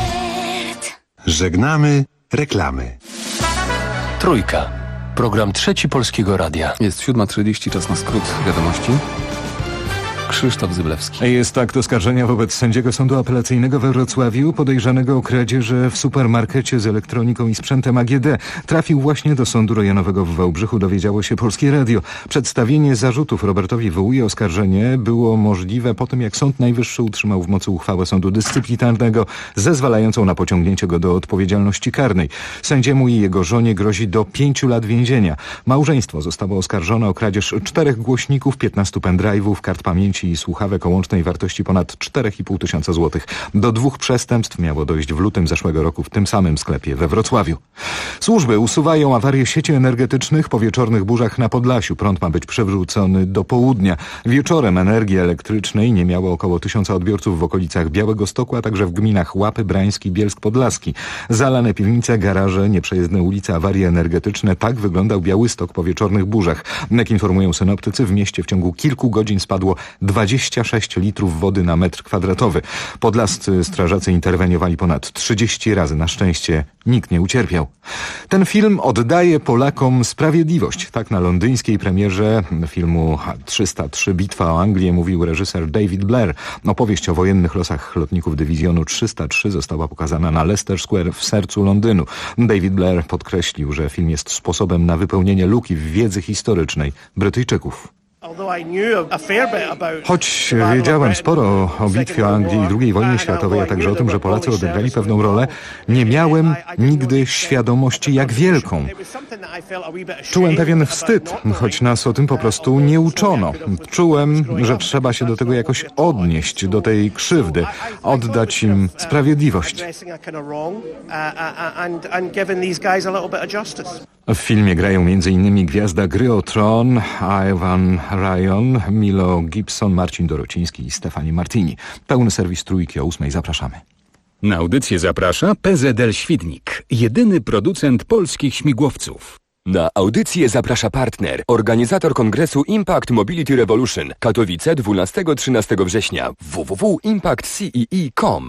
Żegnamy reklamy. Trójka. Program Trzeci Polskiego Radia. Jest 7:30, czas na skrót wiadomości. Krzysztof Zyblewski. Jest akt oskarżenia wobec sędziego Sądu Apelacyjnego we Wrocławiu, podejrzanego o kradzieży w supermarkecie z elektroniką i sprzętem AGD. Trafił właśnie do Sądu Rejonowego w Wałbrzychu, dowiedziało się Polskie Radio. Przedstawienie zarzutów Robertowi Wołuje oskarżenie było możliwe po tym, jak Sąd Najwyższy utrzymał w mocy uchwałę Sądu Dyscyplinarnego zezwalającą na pociągnięcie go do odpowiedzialności karnej. Sędziemu i jego żonie grozi do 5 lat więzienia. Małżeństwo zostało oskarżone o kradzież 4 głośników, 15 pendrive'ów, kart pamięci i słuchawek o łącznej wartości ponad 4,5 tysiąca złotych. Do 2 przestępstw miało dojść w lutym zeszłego roku w tym samym sklepie we Wrocławiu. Służby usuwają awarię sieci energetycznych po wieczornych burzach na Podlasiu. Prąd ma być przywrócony do południa. Wieczorem energii elektrycznej nie miało około 1000 odbiorców w okolicach Białegostoku, a także w gminach Łapy, Brański, Bielsk Podlaski. Zalane piwnice, garaże, nieprzejezdne ulice, awarie energetyczne. Tak wyglądał Białystok po wieczornych burzach. Jak informują synoptycy, w mieście w ciągu kilku godzin spadło 26 litrów wody na metr kwadratowy. Podlascy strażacy interweniowali ponad 30 razy. Na szczęście nikt nie ucierpiał. Ten film oddaje Polakom sprawiedliwość. Tak na londyńskiej premierze filmu 303 Bitwa o Anglię mówił reżyser David Blair. Opowieść o wojennych losach lotników dywizjonu 303 została pokazana na Leicester Square w sercu Londynu. David Blair podkreślił, że film jest sposobem na wypełnienie luki w wiedzy historycznej Brytyjczyków. Choć wiedziałem sporo o bitwie o Anglii i II wojnie światowej, a także o tym, że Polacy odegrali pewną rolę, nie miałem nigdy świadomości, jak wielką. Czułem pewien wstyd, choć nas o tym po prostu nie uczono. Czułem, że trzeba się do tego jakoś odnieść, do tej krzywdy, oddać im sprawiedliwość. W filmie grają m.in. gwiazda gry o tron, Ivan Ryan, Milo Gibson, Marcin Dorociński i Stefani Martini. Pełny serwis Trójki o 8:00. Zapraszamy. Na audycję zaprasza PZL Świdnik, jedyny producent polskich śmigłowców. Na audycję zaprasza partner, organizator kongresu Impact Mobility Revolution, Katowice 12-13 września, www.impactcee.com.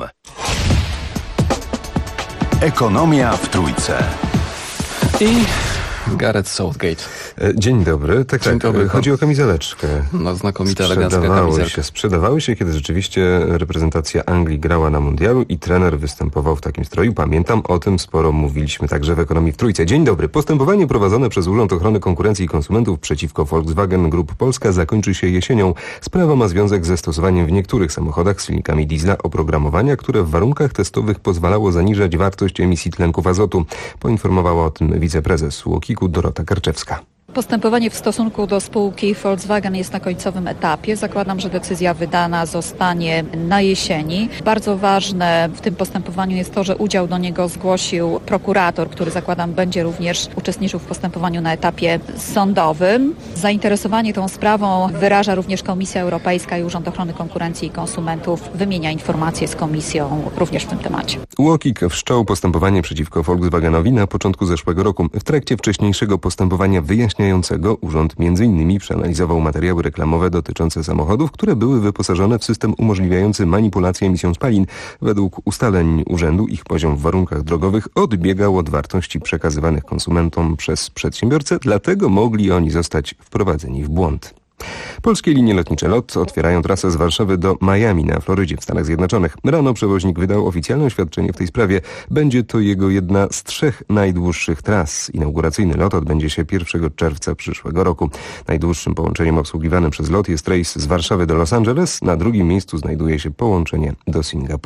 Ekonomia w Trójce. I Gareth Southgate. Dzień dobry. Tak, chodzi o kamizeleczkę. No, znakomita, elegancka kamizelka. Sprzedawały się, kiedy rzeczywiście reprezentacja Anglii grała na mundialu i trener występował w takim stroju. Pamiętam, o tym sporo mówiliśmy także w Ekonomii w Trójce. Dzień dobry. Postępowanie prowadzone przez Urząd Ochrony Konkurencji i Konsumentów przeciwko Volkswagen Group Polska zakończy się jesienią. Sprawa ma związek ze stosowaniem w niektórych samochodach z silnikami diesla oprogramowania, które w warunkach testowych pozwalało zaniżać wartość emisji tlenków azotu. Poinformowała o tym wiceprezes UOKiK-u Dorota Karczewska. Postępowanie w stosunku do spółki Volkswagen jest na końcowym etapie. Zakładam, że decyzja wydana zostanie na jesieni. Bardzo ważne w tym postępowaniu jest to, że udział do niego zgłosił prokurator, który zakładam będzie również uczestniczył w postępowaniu na etapie sądowym. Zainteresowanie tą sprawą wyraża również Komisja Europejska i Urząd Ochrony Konkurencji i Konsumentów. Wymienia informacje z Komisją również w tym temacie. UOKiK wszczął postępowanie przeciwko Volkswagenowi na początku zeszłego roku. W trakcie wcześniejszego postępowania wyjaśniającego urząd m.in. przeanalizował materiały reklamowe dotyczące samochodów, które były wyposażone w system umożliwiający manipulację emisją spalin. Według ustaleń urzędu ich poziom w warunkach drogowych odbiegał od wartości przekazywanych konsumentom przez przedsiębiorcę, dlatego mogli oni zostać wprowadzeni w błąd. Polskie linie lotnicze LOT otwierają trasę z Warszawy do Miami na Florydzie w Stanach Zjednoczonych. Rano przewoźnik wydał oficjalne oświadczenie w tej sprawie. Będzie to jego jedna z 3 najdłuższych tras. Inauguracyjny lot odbędzie się 1 czerwca przyszłego roku. Najdłuższym połączeniem obsługiwanym przez LOT jest rejs z Warszawy do Los Angeles. Na drugim miejscu znajduje się połączenie do Singapuru.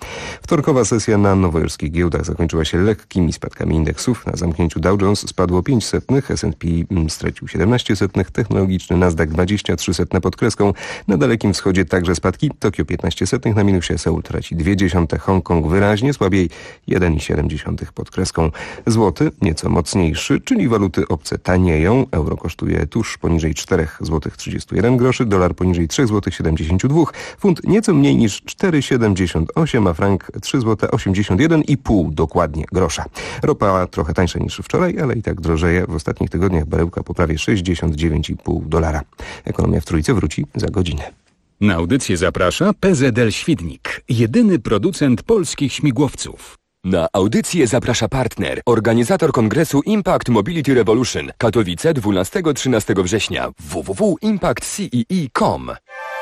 Wtorkowa sesja na nowojorskich giełdach zakończyła się lekkimi spadkami indeksów. Na zamknięciu Dow Jones spadło 0,05, S&P stracił 0,17, technologiczny Nasdaq 0,23 pod kreską. Na Dalekim Wschodzie także spadki. Tokio 0,15 na minusie, Seul traci 0,2, Hongkong wyraźnie słabiej 1,7 pod kreską. Złoty nieco mocniejszy, czyli waluty obce tanieją. Euro kosztuje tuż poniżej 4,31 zł, dolar poniżej 3,72 zł, funt nieco mniej niż 4,78, a frank 3,81,5 dokładnie grosza. Ropa trochę tańsza niż wczoraj, ale i tak drożeje. W ostatnich tygodniach baryłka po prawie $69,5. Ekonomia w Trójce wróci za godzinę. Na audycję zaprasza PZL Świdnik, jedyny producent polskich śmigłowców. Na audycję zaprasza partner, organizator kongresu Impact Mobility Revolution, Katowice 12-13 września, www.impactcee.com.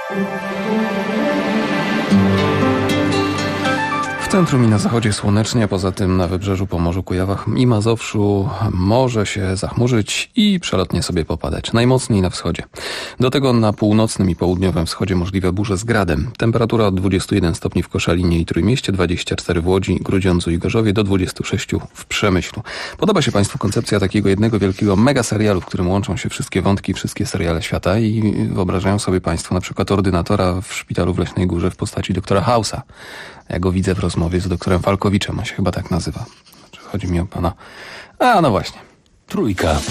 W centrum i na zachodzie słonecznie, poza tym na wybrzeżu, Pomorzu, Kujawach i Mazowszu może się zachmurzyć i przelotnie sobie popadać. Najmocniej na wschodzie. Do tego na północnym i południowym wschodzie możliwe burze z gradem. Temperatura od 21 stopni w Koszalinie i Trójmieście, 24 w Łodzi, Grudziądzu i Gorzowie, do 26 w Przemyślu. Podoba się Państwu koncepcja takiego jednego wielkiego mega serialu, w którym łączą się wszystkie wątki, wszystkie seriale świata i wyobrażają sobie Państwo na przykład ordynatora w szpitalu w Leśnej Górze w postaci doktora House'a. Ja go widzę w rozmowie z doktorem Falkowiczem, on się chyba tak nazywa. Znaczy, chodzi mi o pana... A, no właśnie. Trójka.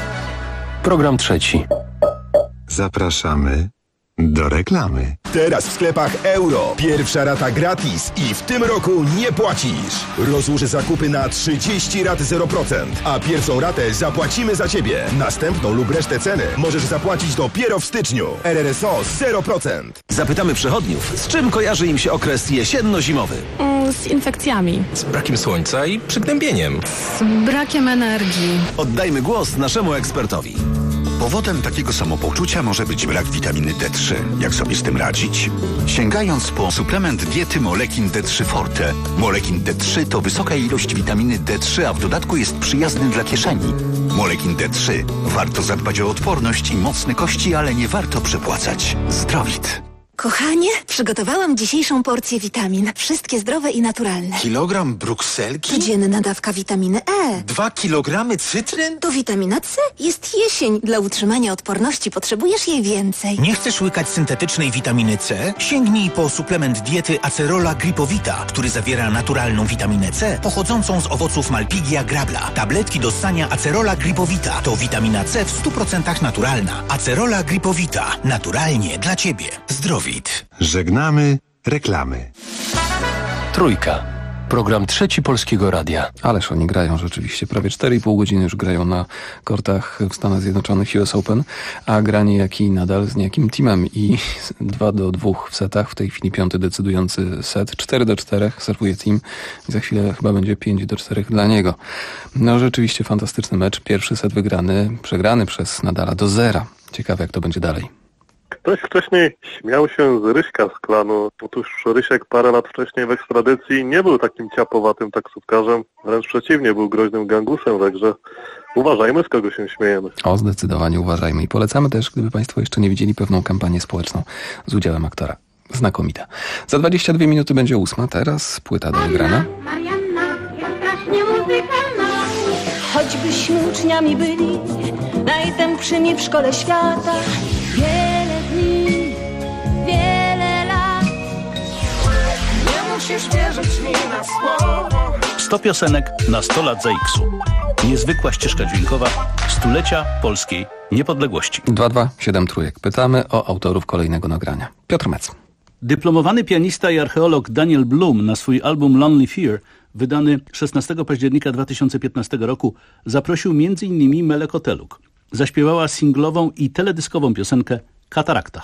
Program trzeci. Zapraszamy do reklamy. Teraz w sklepach Euro. Pierwsza rata gratis i w tym roku nie płacisz. Rozłóż zakupy na 30 rat 0%, a pierwszą ratę zapłacimy za Ciebie. Następną lub resztę ceny możesz zapłacić dopiero w styczniu. RRSO 0%. Zapytamy przechodniów, z czym kojarzy im się okres jesienno-zimowy. Z infekcjami. Z brakiem słońca i przygnębieniem. Z brakiem energii. Oddajmy głos naszemu ekspertowi. Powodem takiego samopoczucia może być brak witaminy D3. Jak sobie z tym radzić? Sięgając po suplement diety Molekin D3 Forte. Molekin D3 to wysoka ilość witaminy D3, a w dodatku jest przyjazny dla kieszeni. Molekin D3. Warto zadbać o odporność i mocne kości, ale nie warto przepłacać. Zdrowit. Kochanie, przygotowałam dzisiejszą porcję witamin. Wszystkie zdrowe i naturalne. Kilogram brukselki? Codzienna dawka witaminy E. 2 kilogramy cytryn? To witamina C. Jest jesień. Dla utrzymania odporności potrzebujesz jej więcej. Nie chcesz łykać syntetycznej witaminy C? Sięgnij po suplement diety Acerola Gripowita, który zawiera naturalną witaminę C pochodzącą z owoców Malpighia grabla. Tabletki do ssania Acerola Gripowita to witamina C w 100% naturalna. Acerola Gripowita. Naturalnie dla Ciebie. Zdrowie. Żegnamy reklamy. Trójka. Program trzeci Polskiego Radia. Ależ oni grają rzeczywiście. Prawie 4,5 godziny już grają na kortach w Stanach Zjednoczonych US Open, a granie jak i nadal z niejakim teamem i 2-2 w setach. W tej chwili 5. decydujący set. 4-4 serwuje team i za chwilę chyba będzie 5-4 dla niego. No rzeczywiście fantastyczny mecz. Pierwszy set przegrany przez Nadala do 0. Ciekawe jak to będzie dalej. Ktoś wcześniej śmiał się z Ryśka z klanu. Otóż Rysiek parę lat wcześniej w ekstradycji nie był takim ciapowatym taksówkarzem, wręcz przeciwnie, był groźnym gangusem, także uważajmy, z kogo się śmiejemy. O, zdecydowanie uważajmy i polecamy też, gdyby Państwo jeszcze nie widzieli, pewną kampanię społeczną z udziałem aktora. Znakomita. Za 22 minuty będzie 8, teraz płyta do wygrania. Marianna jest strasznie muzykalna. Choćbyśmy uczniami byli najtępszymi w szkole świata. Wiele dni, wiele lat. Nie musisz wierzyć mi na słowo. 100 piosenek na 100 lat za X-u. Niezwykła ścieżka dźwiękowa stulecia polskiej niepodległości. 227 trójek. Pytamy o autorów kolejnego nagrania. Piotr Mec. Dyplomowany pianista i archeolog Daniel Blum na swój album Lonely Fear, wydany 16 października 2015 roku, zaprosił m.in. Melę Koteluk. Zaśpiewała singlową i teledyskową piosenkę Katarakta.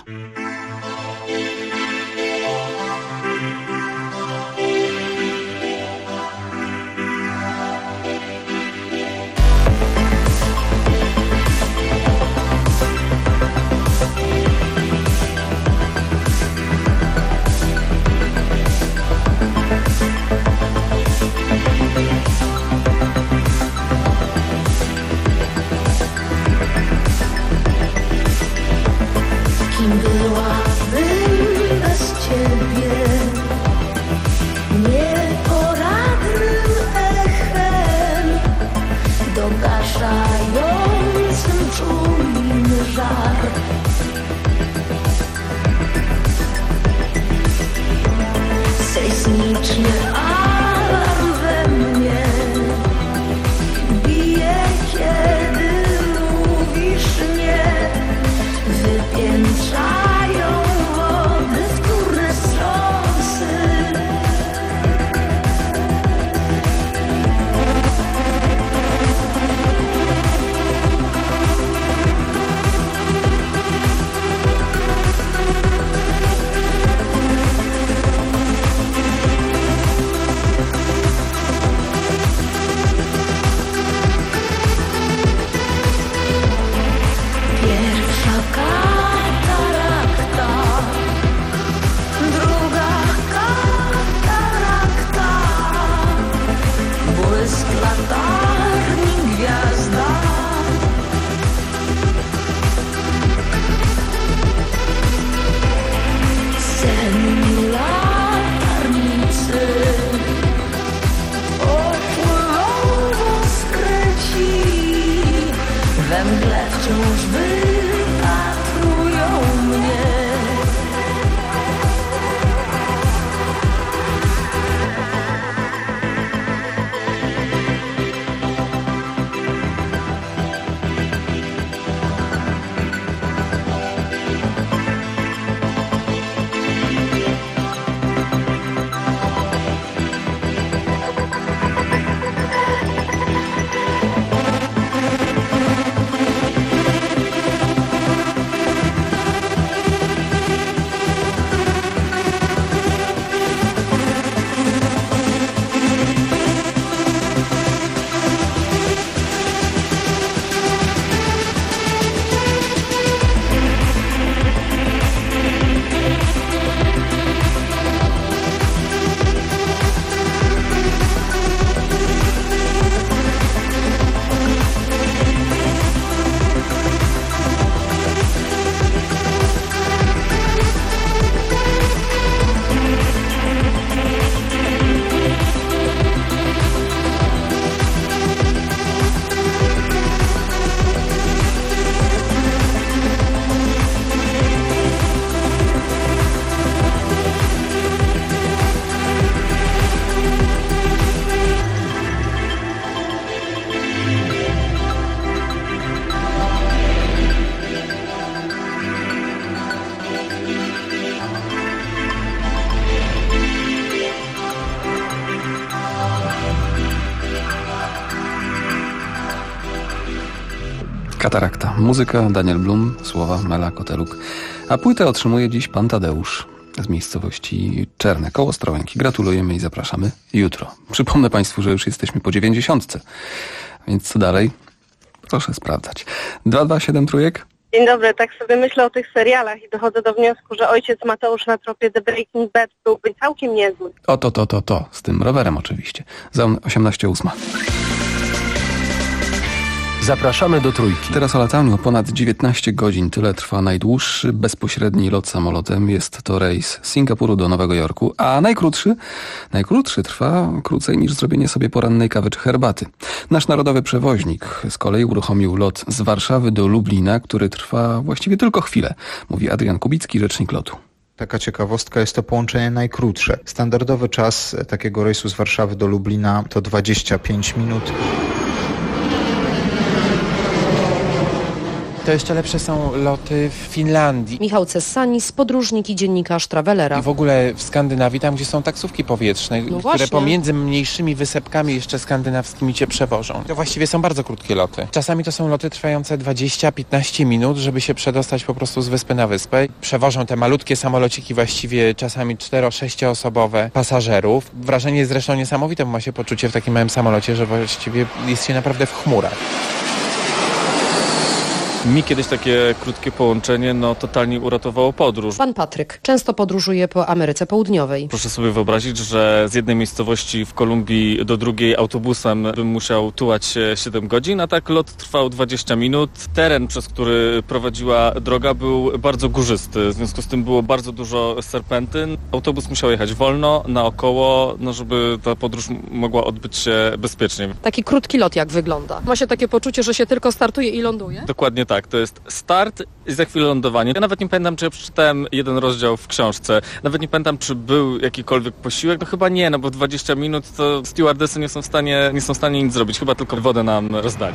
Kim była Katarakta. Muzyka Daniel Blum, słowa Mela Koteluk. A płytę otrzymuje dziś pan Tadeusz z miejscowości Czerne koło Ostrołęki. Gratulujemy i zapraszamy jutro. Przypomnę państwu, że już jesteśmy po 90. Więc co dalej? Proszę sprawdzać. 227 trójek? Dzień dobry, tak sobie myślę o tych serialach i dochodzę do wniosku, że ojciec Mateusz na tropie The Breaking Bad byłby całkiem niezły. To. Z tym rowerem oczywiście. Za 18:08. Zapraszamy do Trójki. Teraz o lataniu. Ponad 19 godzin. Tyle trwa najdłuższy bezpośredni lot samolotem. Jest to rejs z Singapuru do Nowego Jorku. A najkrótszy trwa krócej niż zrobienie sobie porannej kawy czy herbaty. Nasz narodowy przewoźnik z kolei uruchomił lot z Warszawy do Lublina, który trwa właściwie tylko chwilę. Mówi Adrian Kubicki, rzecznik lotu. Taka ciekawostka, jest to połączenie najkrótsze. Standardowy czas takiego rejsu z Warszawy do Lublina to 25 minut. To jeszcze lepsze są loty w Finlandii. Michał Cessanis, podróżnik i dziennikarz Travelera. I w ogóle w Skandynawii, tam gdzie są taksówki powietrzne, które właśnie pomiędzy mniejszymi wysepkami jeszcze skandynawskimi cię przewożą. To właściwie są bardzo krótkie loty. Czasami to są loty trwające 20-15 minut, żeby się przedostać po prostu z wyspy na wyspę. Przewożą te malutkie samolociki właściwie czasami 4-6 osobowe pasażerów. Wrażenie jest zresztą niesamowite, bo ma się poczucie w takim małym samolocie, że właściwie jest się naprawdę w chmurach. Mi kiedyś takie krótkie połączenie totalnie uratowało podróż. Pan Patryk często podróżuje po Ameryce Południowej. Proszę sobie wyobrazić, że z jednej miejscowości w Kolumbii do drugiej autobusem bym musiał tułać się 7 godzin, a tak lot trwał 20 minut. Teren, przez który prowadziła droga, był bardzo górzysty. W związku z tym było bardzo dużo serpentyn. Autobus musiał jechać wolno, naokoło, żeby ta podróż mogła odbyć się bezpiecznie. Taki krótki lot jak wygląda? Ma się takie poczucie, że się tylko startuje i ląduje? Dokładnie tak, to jest start i za chwilę lądowanie. Ja nawet nie pamiętam, czy ja przeczytałem jeden rozdział w książce. Nawet nie pamiętam, czy był jakikolwiek posiłek. Chyba nie, bo w 20 minut to stewardessy nie są w stanie nic zrobić. Chyba tylko wodę nam rozdali.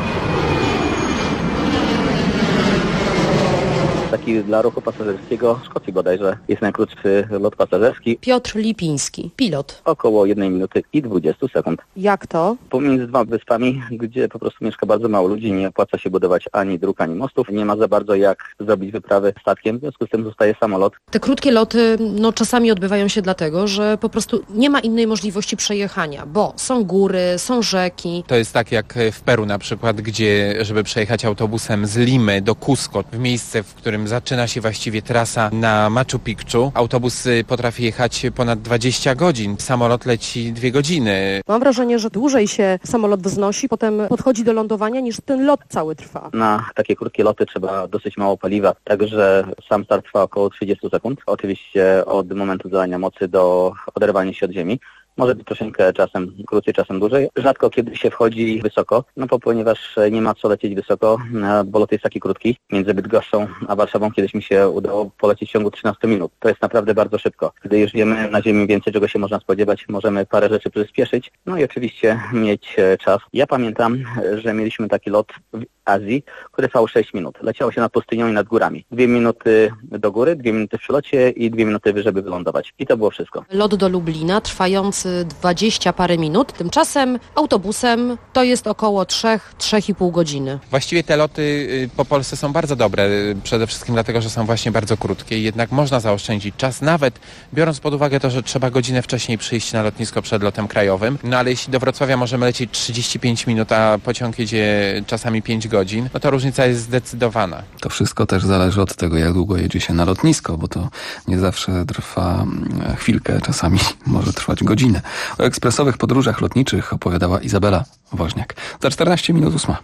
Taki dla ruchu pasażerskiego w Szkocji bodajże jest najkrótszy lot pasażerski. Piotr Lipiński, pilot. Około 1 minuty i 20 sekund. Jak to? Pomiędzy 2 wyspami, gdzie po prostu mieszka bardzo mało ludzi, nie opłaca się budować ani dróg, ani mostów. Nie ma za bardzo jak zrobić wyprawy statkiem, w związku z tym zostaje samolot. Te krótkie loty czasami odbywają się dlatego, że po prostu nie ma innej możliwości przejechania, bo są góry, są rzeki. To jest tak jak w Peru na przykład, gdzie żeby przejechać autobusem z Limy do Cusco, w miejsce, w którym zaczyna się właściwie trasa na Machu Picchu. Autobus potrafi jechać ponad 20 godzin. Samolot leci 2 godziny. Mam wrażenie, że dłużej się samolot wznosi, potem podchodzi do lądowania, niż ten lot cały trwa. Na takie krótkie loty trzeba dosyć mało paliwa, także sam start trwa około 30 sekund. Oczywiście od momentu zadania mocy do oderwania się od ziemi. Może być troszeczkę czasem krócej, czasem dłużej. Rzadko kiedy się wchodzi wysoko, ponieważ nie ma co lecieć wysoko, bo lot jest taki krótki. Między Bydgoszczą a Warszawą kiedyś mi się udało polecieć w ciągu 13 minut. To jest naprawdę bardzo szybko. Gdy już wiemy na ziemi więcej, czego się można spodziewać, możemy parę rzeczy przyspieszyć, i oczywiście mieć czas. Ja pamiętam, że mieliśmy taki lot w Azji, który trwał 6 minut. Leciało się nad pustynią i nad górami. 2 minuty do góry, 2 minuty w przelocie i 2 minuty, żeby wylądować. I to było wszystko. Lot do Lublina trwający 20 parę minut. Tymczasem autobusem to jest około 3-3,5 godziny. Właściwie te loty po Polsce są bardzo dobre. Przede wszystkim dlatego, że są właśnie bardzo krótkie. Jednak można zaoszczędzić czas, nawet biorąc pod uwagę to, że trzeba godzinę wcześniej przyjść na lotnisko przed lotem krajowym. Ale jeśli do Wrocławia możemy lecieć 35 minut, a pociąg jedzie czasami 5 godzin, to różnica jest zdecydowana. To wszystko też zależy od tego, jak długo jedzie się na lotnisko, bo to nie zawsze trwa chwilkę, czasami może trwać godzinę. O ekspresowych podróżach lotniczych opowiadała Izabela Woźniak. Za 14 minut 8.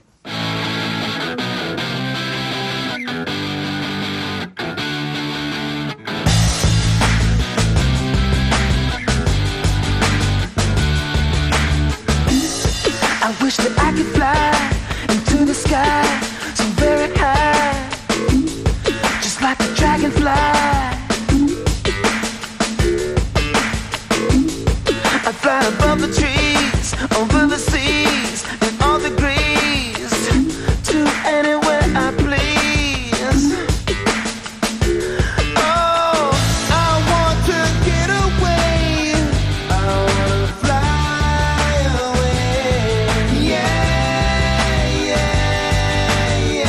I wish that I could fly into the sky so very high, just like a dragonfly. I fly above the trees, over the seas, and all degrees, to anywhere I please. Oh, I want to get away, I want to fly away. Yeah, yeah,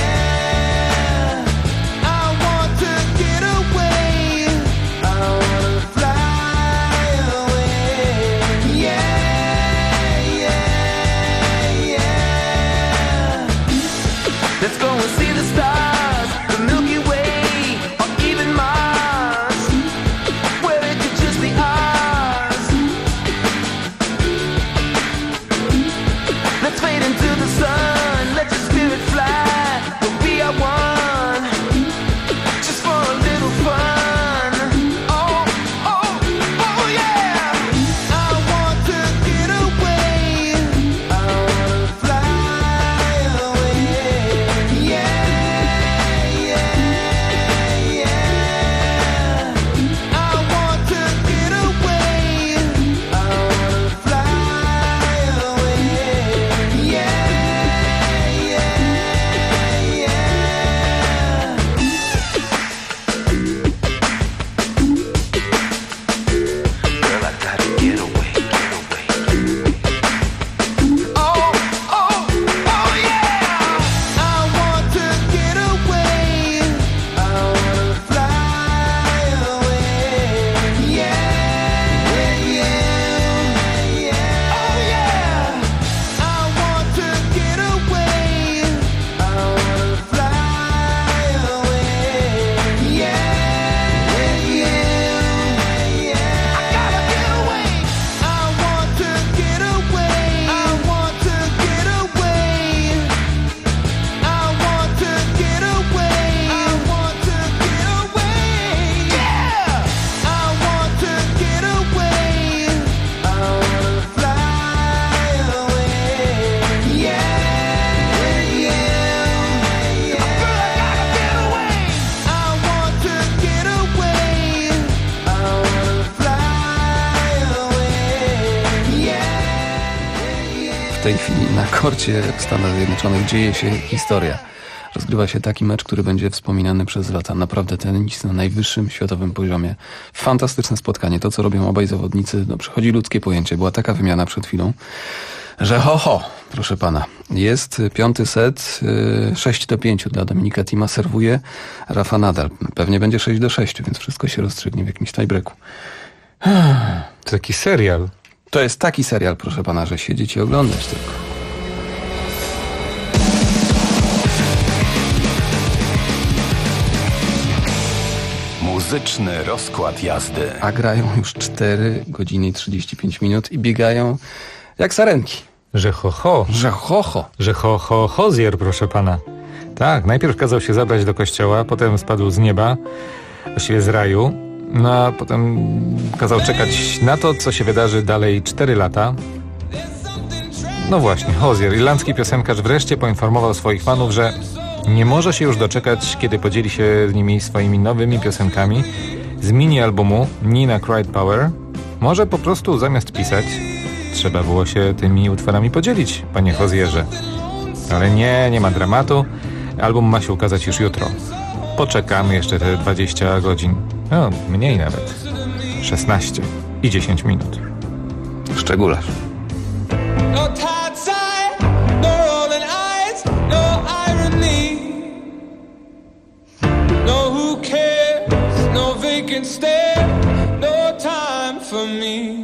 W tej chwili na korcie w Stanach Zjednoczonych dzieje się historia. Rozgrywa się taki mecz, który będzie wspominany przez lata. Naprawdę tenis na najwyższym światowym poziomie. Fantastyczne spotkanie. To, co robią obaj zawodnicy, przechodzi ludzkie pojęcie. Była taka wymiana przed chwilą, że proszę pana. Jest 5. set, 6-5 dla Dominika Thima. Serwuje Rafa Nadal. Pewnie będzie 6-6, więc wszystko się rozstrzygnie w jakimś tiebreaku. To taki serial. To jest taki serial, proszę pana, że siedzieć i oglądać tylko. Muzyczny rozkład jazdy. A grają już 4 godziny i 35 minut i biegają jak sarenki. Że ho. Że Hozier, proszę pana. Tak, najpierw kazał się zabrać do kościoła, potem spadł z nieba, właściwie z raju, no a potem kazał czekać na to, co się wydarzy dalej 4 lata. No właśnie, Hozier, irlandzki piosenkarz, wreszcie poinformował swoich fanów, że nie może się już doczekać, kiedy podzieli się z nimi swoimi nowymi piosenkami z mini-albumu Nina Cried Power. Może po prostu zamiast pisać, trzeba było się tymi utworami podzielić, panie Hozierze. Ale nie ma dramatu. Album ma się ukazać już jutro. Poczekamy jeszcze te 20 godzin. No, mniej nawet. 16 i 10 minut. Szczególarz. No tight side, no rolling eyes, no irony. No who cares, no vacant stare, no time for me.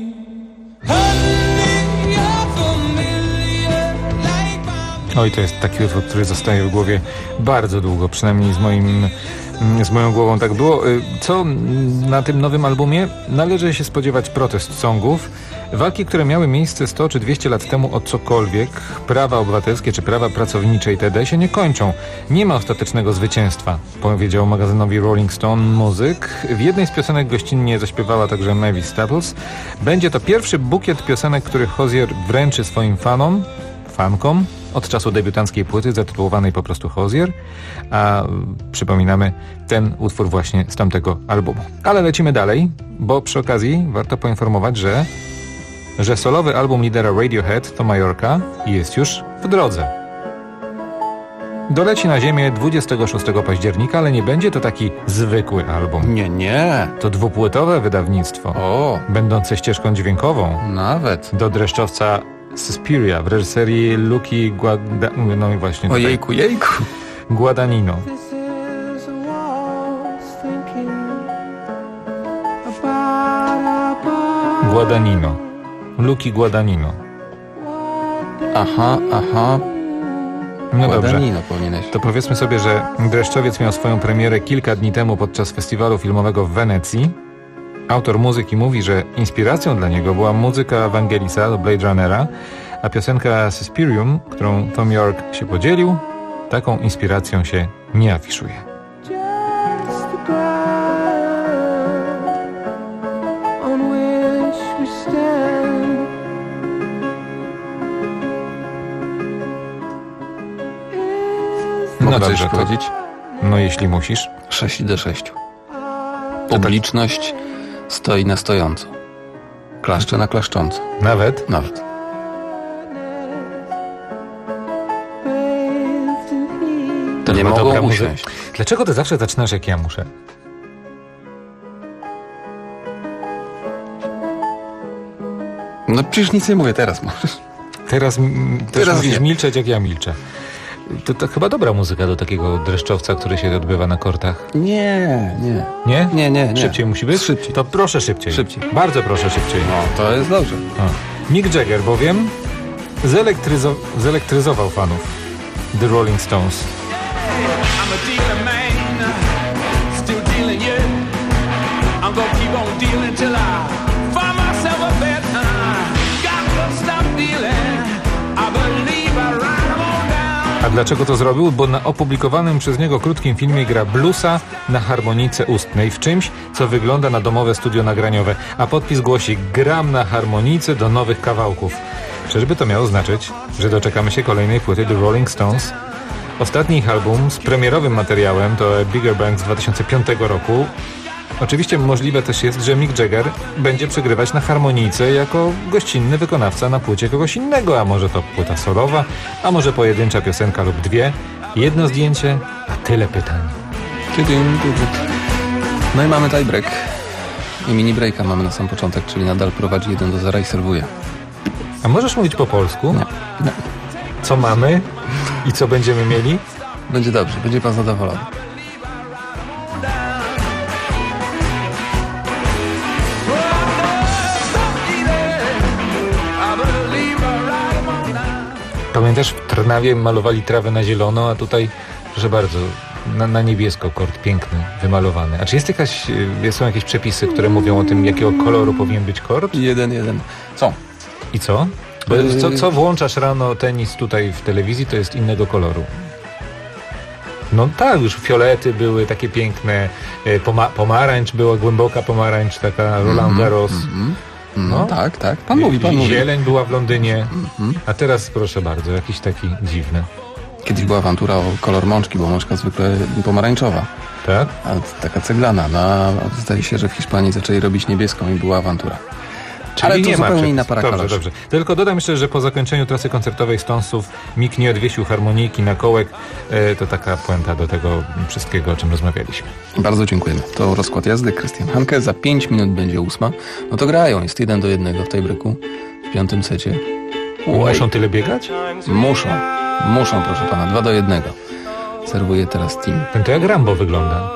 Oj, to jest taki utwór, który zostaje w głowie bardzo długo, przynajmniej z moją głową tak było. Co na tym nowym albumie? Należy się spodziewać protest songów. Walki, które miały miejsce 100 czy 200 lat temu o cokolwiek, prawa obywatelskie czy prawa pracownicze itd. się nie kończą. Nie ma ostatecznego zwycięstwa, powiedział magazynowi Rolling Stone muzyk. W jednej z piosenek gościnnie zaśpiewała także Mavis Staples. Będzie to pierwszy bukiet piosenek, który Hozier wręczy swoim fankom od czasu debiutanckiej płyty zatytułowanej po prostu Hozier, a przypominamy ten utwór właśnie z tamtego albumu. Ale lecimy dalej, bo przy okazji warto poinformować, że solowy album lidera Radiohead, to Majorka, jest już w drodze. Doleci na ziemię 26 października, ale nie będzie to taki zwykły album. Nie. To dwupłytowe wydawnictwo, będące ścieżką dźwiękową. Nawet. Do dreszczowca Suspiria w reżyserii Luki no i właśnie tutaj. Jejku. Guadagnino. Luki Guadagnino. Aha. No dobrze. Powinieneś. To powiedzmy sobie, że Dreszczowiec miał swoją premierę kilka dni temu podczas festiwalu filmowego w Wenecji. Autor muzyki mówi, że inspiracją dla niego była muzyka Evangelisa do Blade Runnera, a piosenka Suspirium, którą Tom York się podzielił, taką inspiracją się nie afiszuje. No dobrze, powiedzieć? No jeśli musisz. 6-6. Publiczność stoi na stojąco. Klaszcze na klaszcząco. Nawet? To nie mogą usiąść. Dlaczego ty zawsze zaczynasz jak ja muszę? No przecież nic nie mówię, teraz możesz. Teraz musisz milczeć jak ja milczę. To chyba dobra muzyka do takiego dreszczowca, który się odbywa na kortach. Nie. Nie? Nie. Szybciej musi być? Szybciej. To proszę szybciej. Bardzo proszę szybciej. No, to jest dobrze. Mick Jagger bowiem zelektryzował fanów The Rolling Stones. A dlaczego to zrobił? Bo na opublikowanym przez niego krótkim filmie gra bluesa na harmonice ustnej w czymś, co wygląda na domowe studio nagraniowe, a podpis głosi: gram na harmonice do nowych kawałków. Czyżby to miało znaczyć, że doczekamy się kolejnej płyty The Rolling Stones? Ostatni ich album z premierowym materiałem to Bigger Bang z 2005 roku. Oczywiście możliwe też jest, że Mick Jagger będzie przegrywać na harmonijce jako gościnny wykonawca na płycie kogoś innego, a może to płyta solowa, a może pojedyncza piosenka lub dwie. Jedno zdjęcie, a tyle pytań. No i mamy tiebreak. I mini breaka mamy na sam początek, czyli nadal prowadzi 1-0 i serwuje. A możesz mówić po polsku? Nie. Co mamy i co będziemy mieli? Będzie dobrze, będzie pan zadowolony. Pamiętasz, w Trnawie malowali trawę na zielono, a tutaj, proszę bardzo, na niebiesko kord piękny, wymalowany. A czy są jakieś przepisy, które mówią o tym, jakiego koloru powinien być kord? 1-1. Co? I co? Bo co włączasz rano tenis tutaj w telewizji, to jest innego koloru. No tak, już fiolety były takie piękne, pomarańcz była, głęboka pomarańcz, taka Roland Garros. No tak. Pan mówi. Zieleń była w Londynie, a teraz proszę bardzo, jakiś taki dziwny. Kiedyś była awantura o kolor mączki, bo mączka zwykle pomarańczowa. Tak? A taka ceglana. No, a zdaje się, że w Hiszpanii zaczęli robić niebieską i była awantura. Czyli ale to nie zupełnie ma inna para kaloszy. Dobrze. Tylko dodam jeszcze, że po zakończeniu trasy koncertowej Stonesów Mick nie odwiesił harmonijki na kołek. To taka puenta do tego wszystkiego, o czym rozmawialiśmy. Bardzo dziękujemy. To rozkład jazdy. Krystian Hanke. Za 5 minut będzie 8. No to grają. Jest 1-1 w tiebreaku w 5. secie. Muszą tyle biegać? Muszą, proszę pana. 2-1. Serwuje teraz team. Ten to jak Rambo wygląda.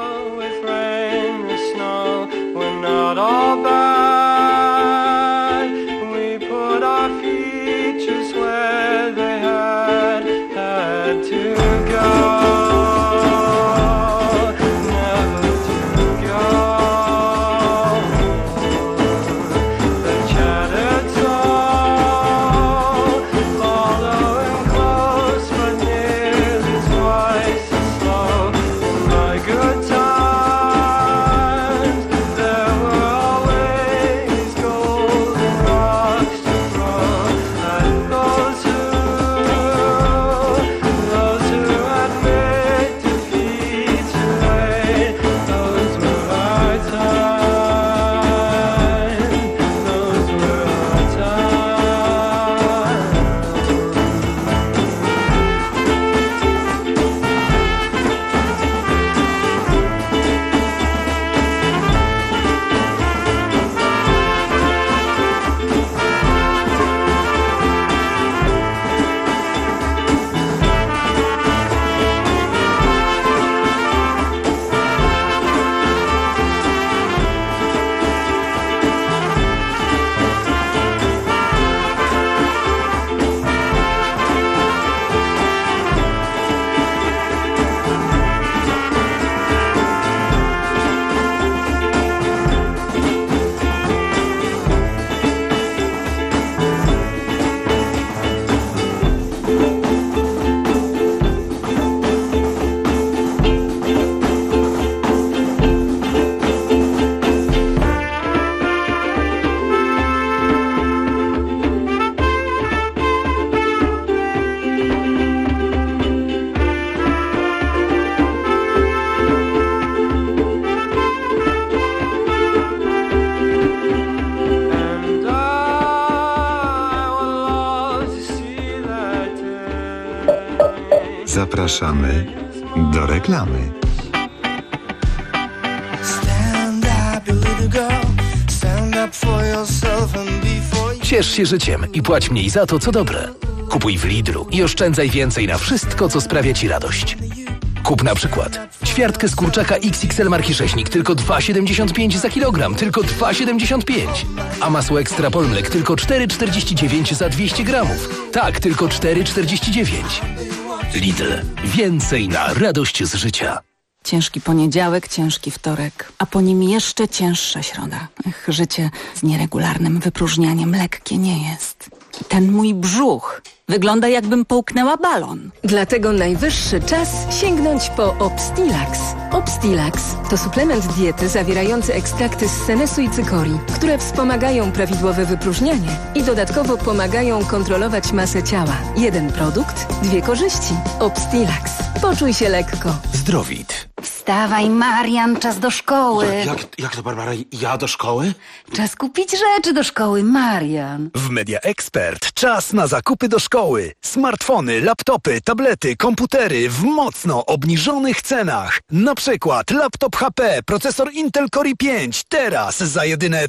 Zapraszamy do reklamy. Ciesz się życiem i płać mniej za to, co dobre. Kupuj w Lidlu i oszczędzaj więcej na wszystko, co sprawia Ci radość. Kup na przykład ćwiartkę z kurczaka XXL marki Sześnik, tylko 2,75 za kilogram, tylko 2,75. A masło Ekstra Polmlek tylko 4,49 za 200 gramów. Tak, tylko 4,49. Lidl. Więcej na radość z życia. Ciężki poniedziałek, ciężki wtorek, a po nim jeszcze cięższa środa. Życie z nieregularnym wypróżnianiem lekkie nie jest. Ten mój brzuch wygląda, jakbym połknęła balon. Dlatego najwyższy czas sięgnąć po Obstilax. Obstilax to suplement diety zawierający ekstrakty z senesu i cykorii, które wspomagają prawidłowe wypróżnianie i dodatkowo pomagają kontrolować masę ciała. Jeden produkt, dwie korzyści. Obstilax. Poczuj się lekko. Zdrowit. Wstawaj, Marian, czas do szkoły. Jak to, Barbara? Ja do szkoły? Czas kupić rzeczy do szkoły, Marian. W Media Expert czas na zakupy do szkoły. Smartfony, laptopy, tablety, komputery w mocno obniżonych cenach. Na przykład laptop HP, procesor Intel Core i5 teraz za jedyne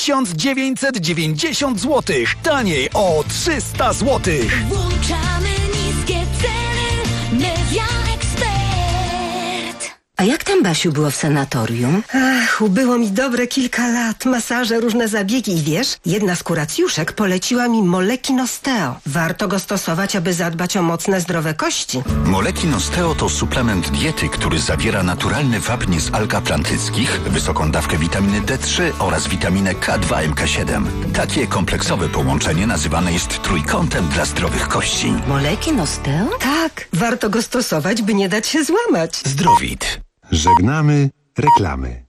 1990 zł. Taniej o 300 zł. Włączamy niskie ceny. Media Expert. A jak tam, Basiu, było w sanatorium? Ach, ubyło mi dobre kilka lat. Masaże, różne zabiegi i wiesz, jedna z kuracjuszek poleciła mi Molekin Osteo. Warto go stosować, aby zadbać o mocne, zdrowe kości. Molekin Osteo to suplement diety, który zawiera naturalny wapń z alg atlantyckich, wysoką dawkę witaminy D3 oraz witaminę K2 MK7. Takie kompleksowe połączenie nazywane jest trójkątem dla zdrowych kości. Molekin Osteo? Tak, warto go stosować, by nie dać się złamać. Zdrowit. Żegnamy reklamy.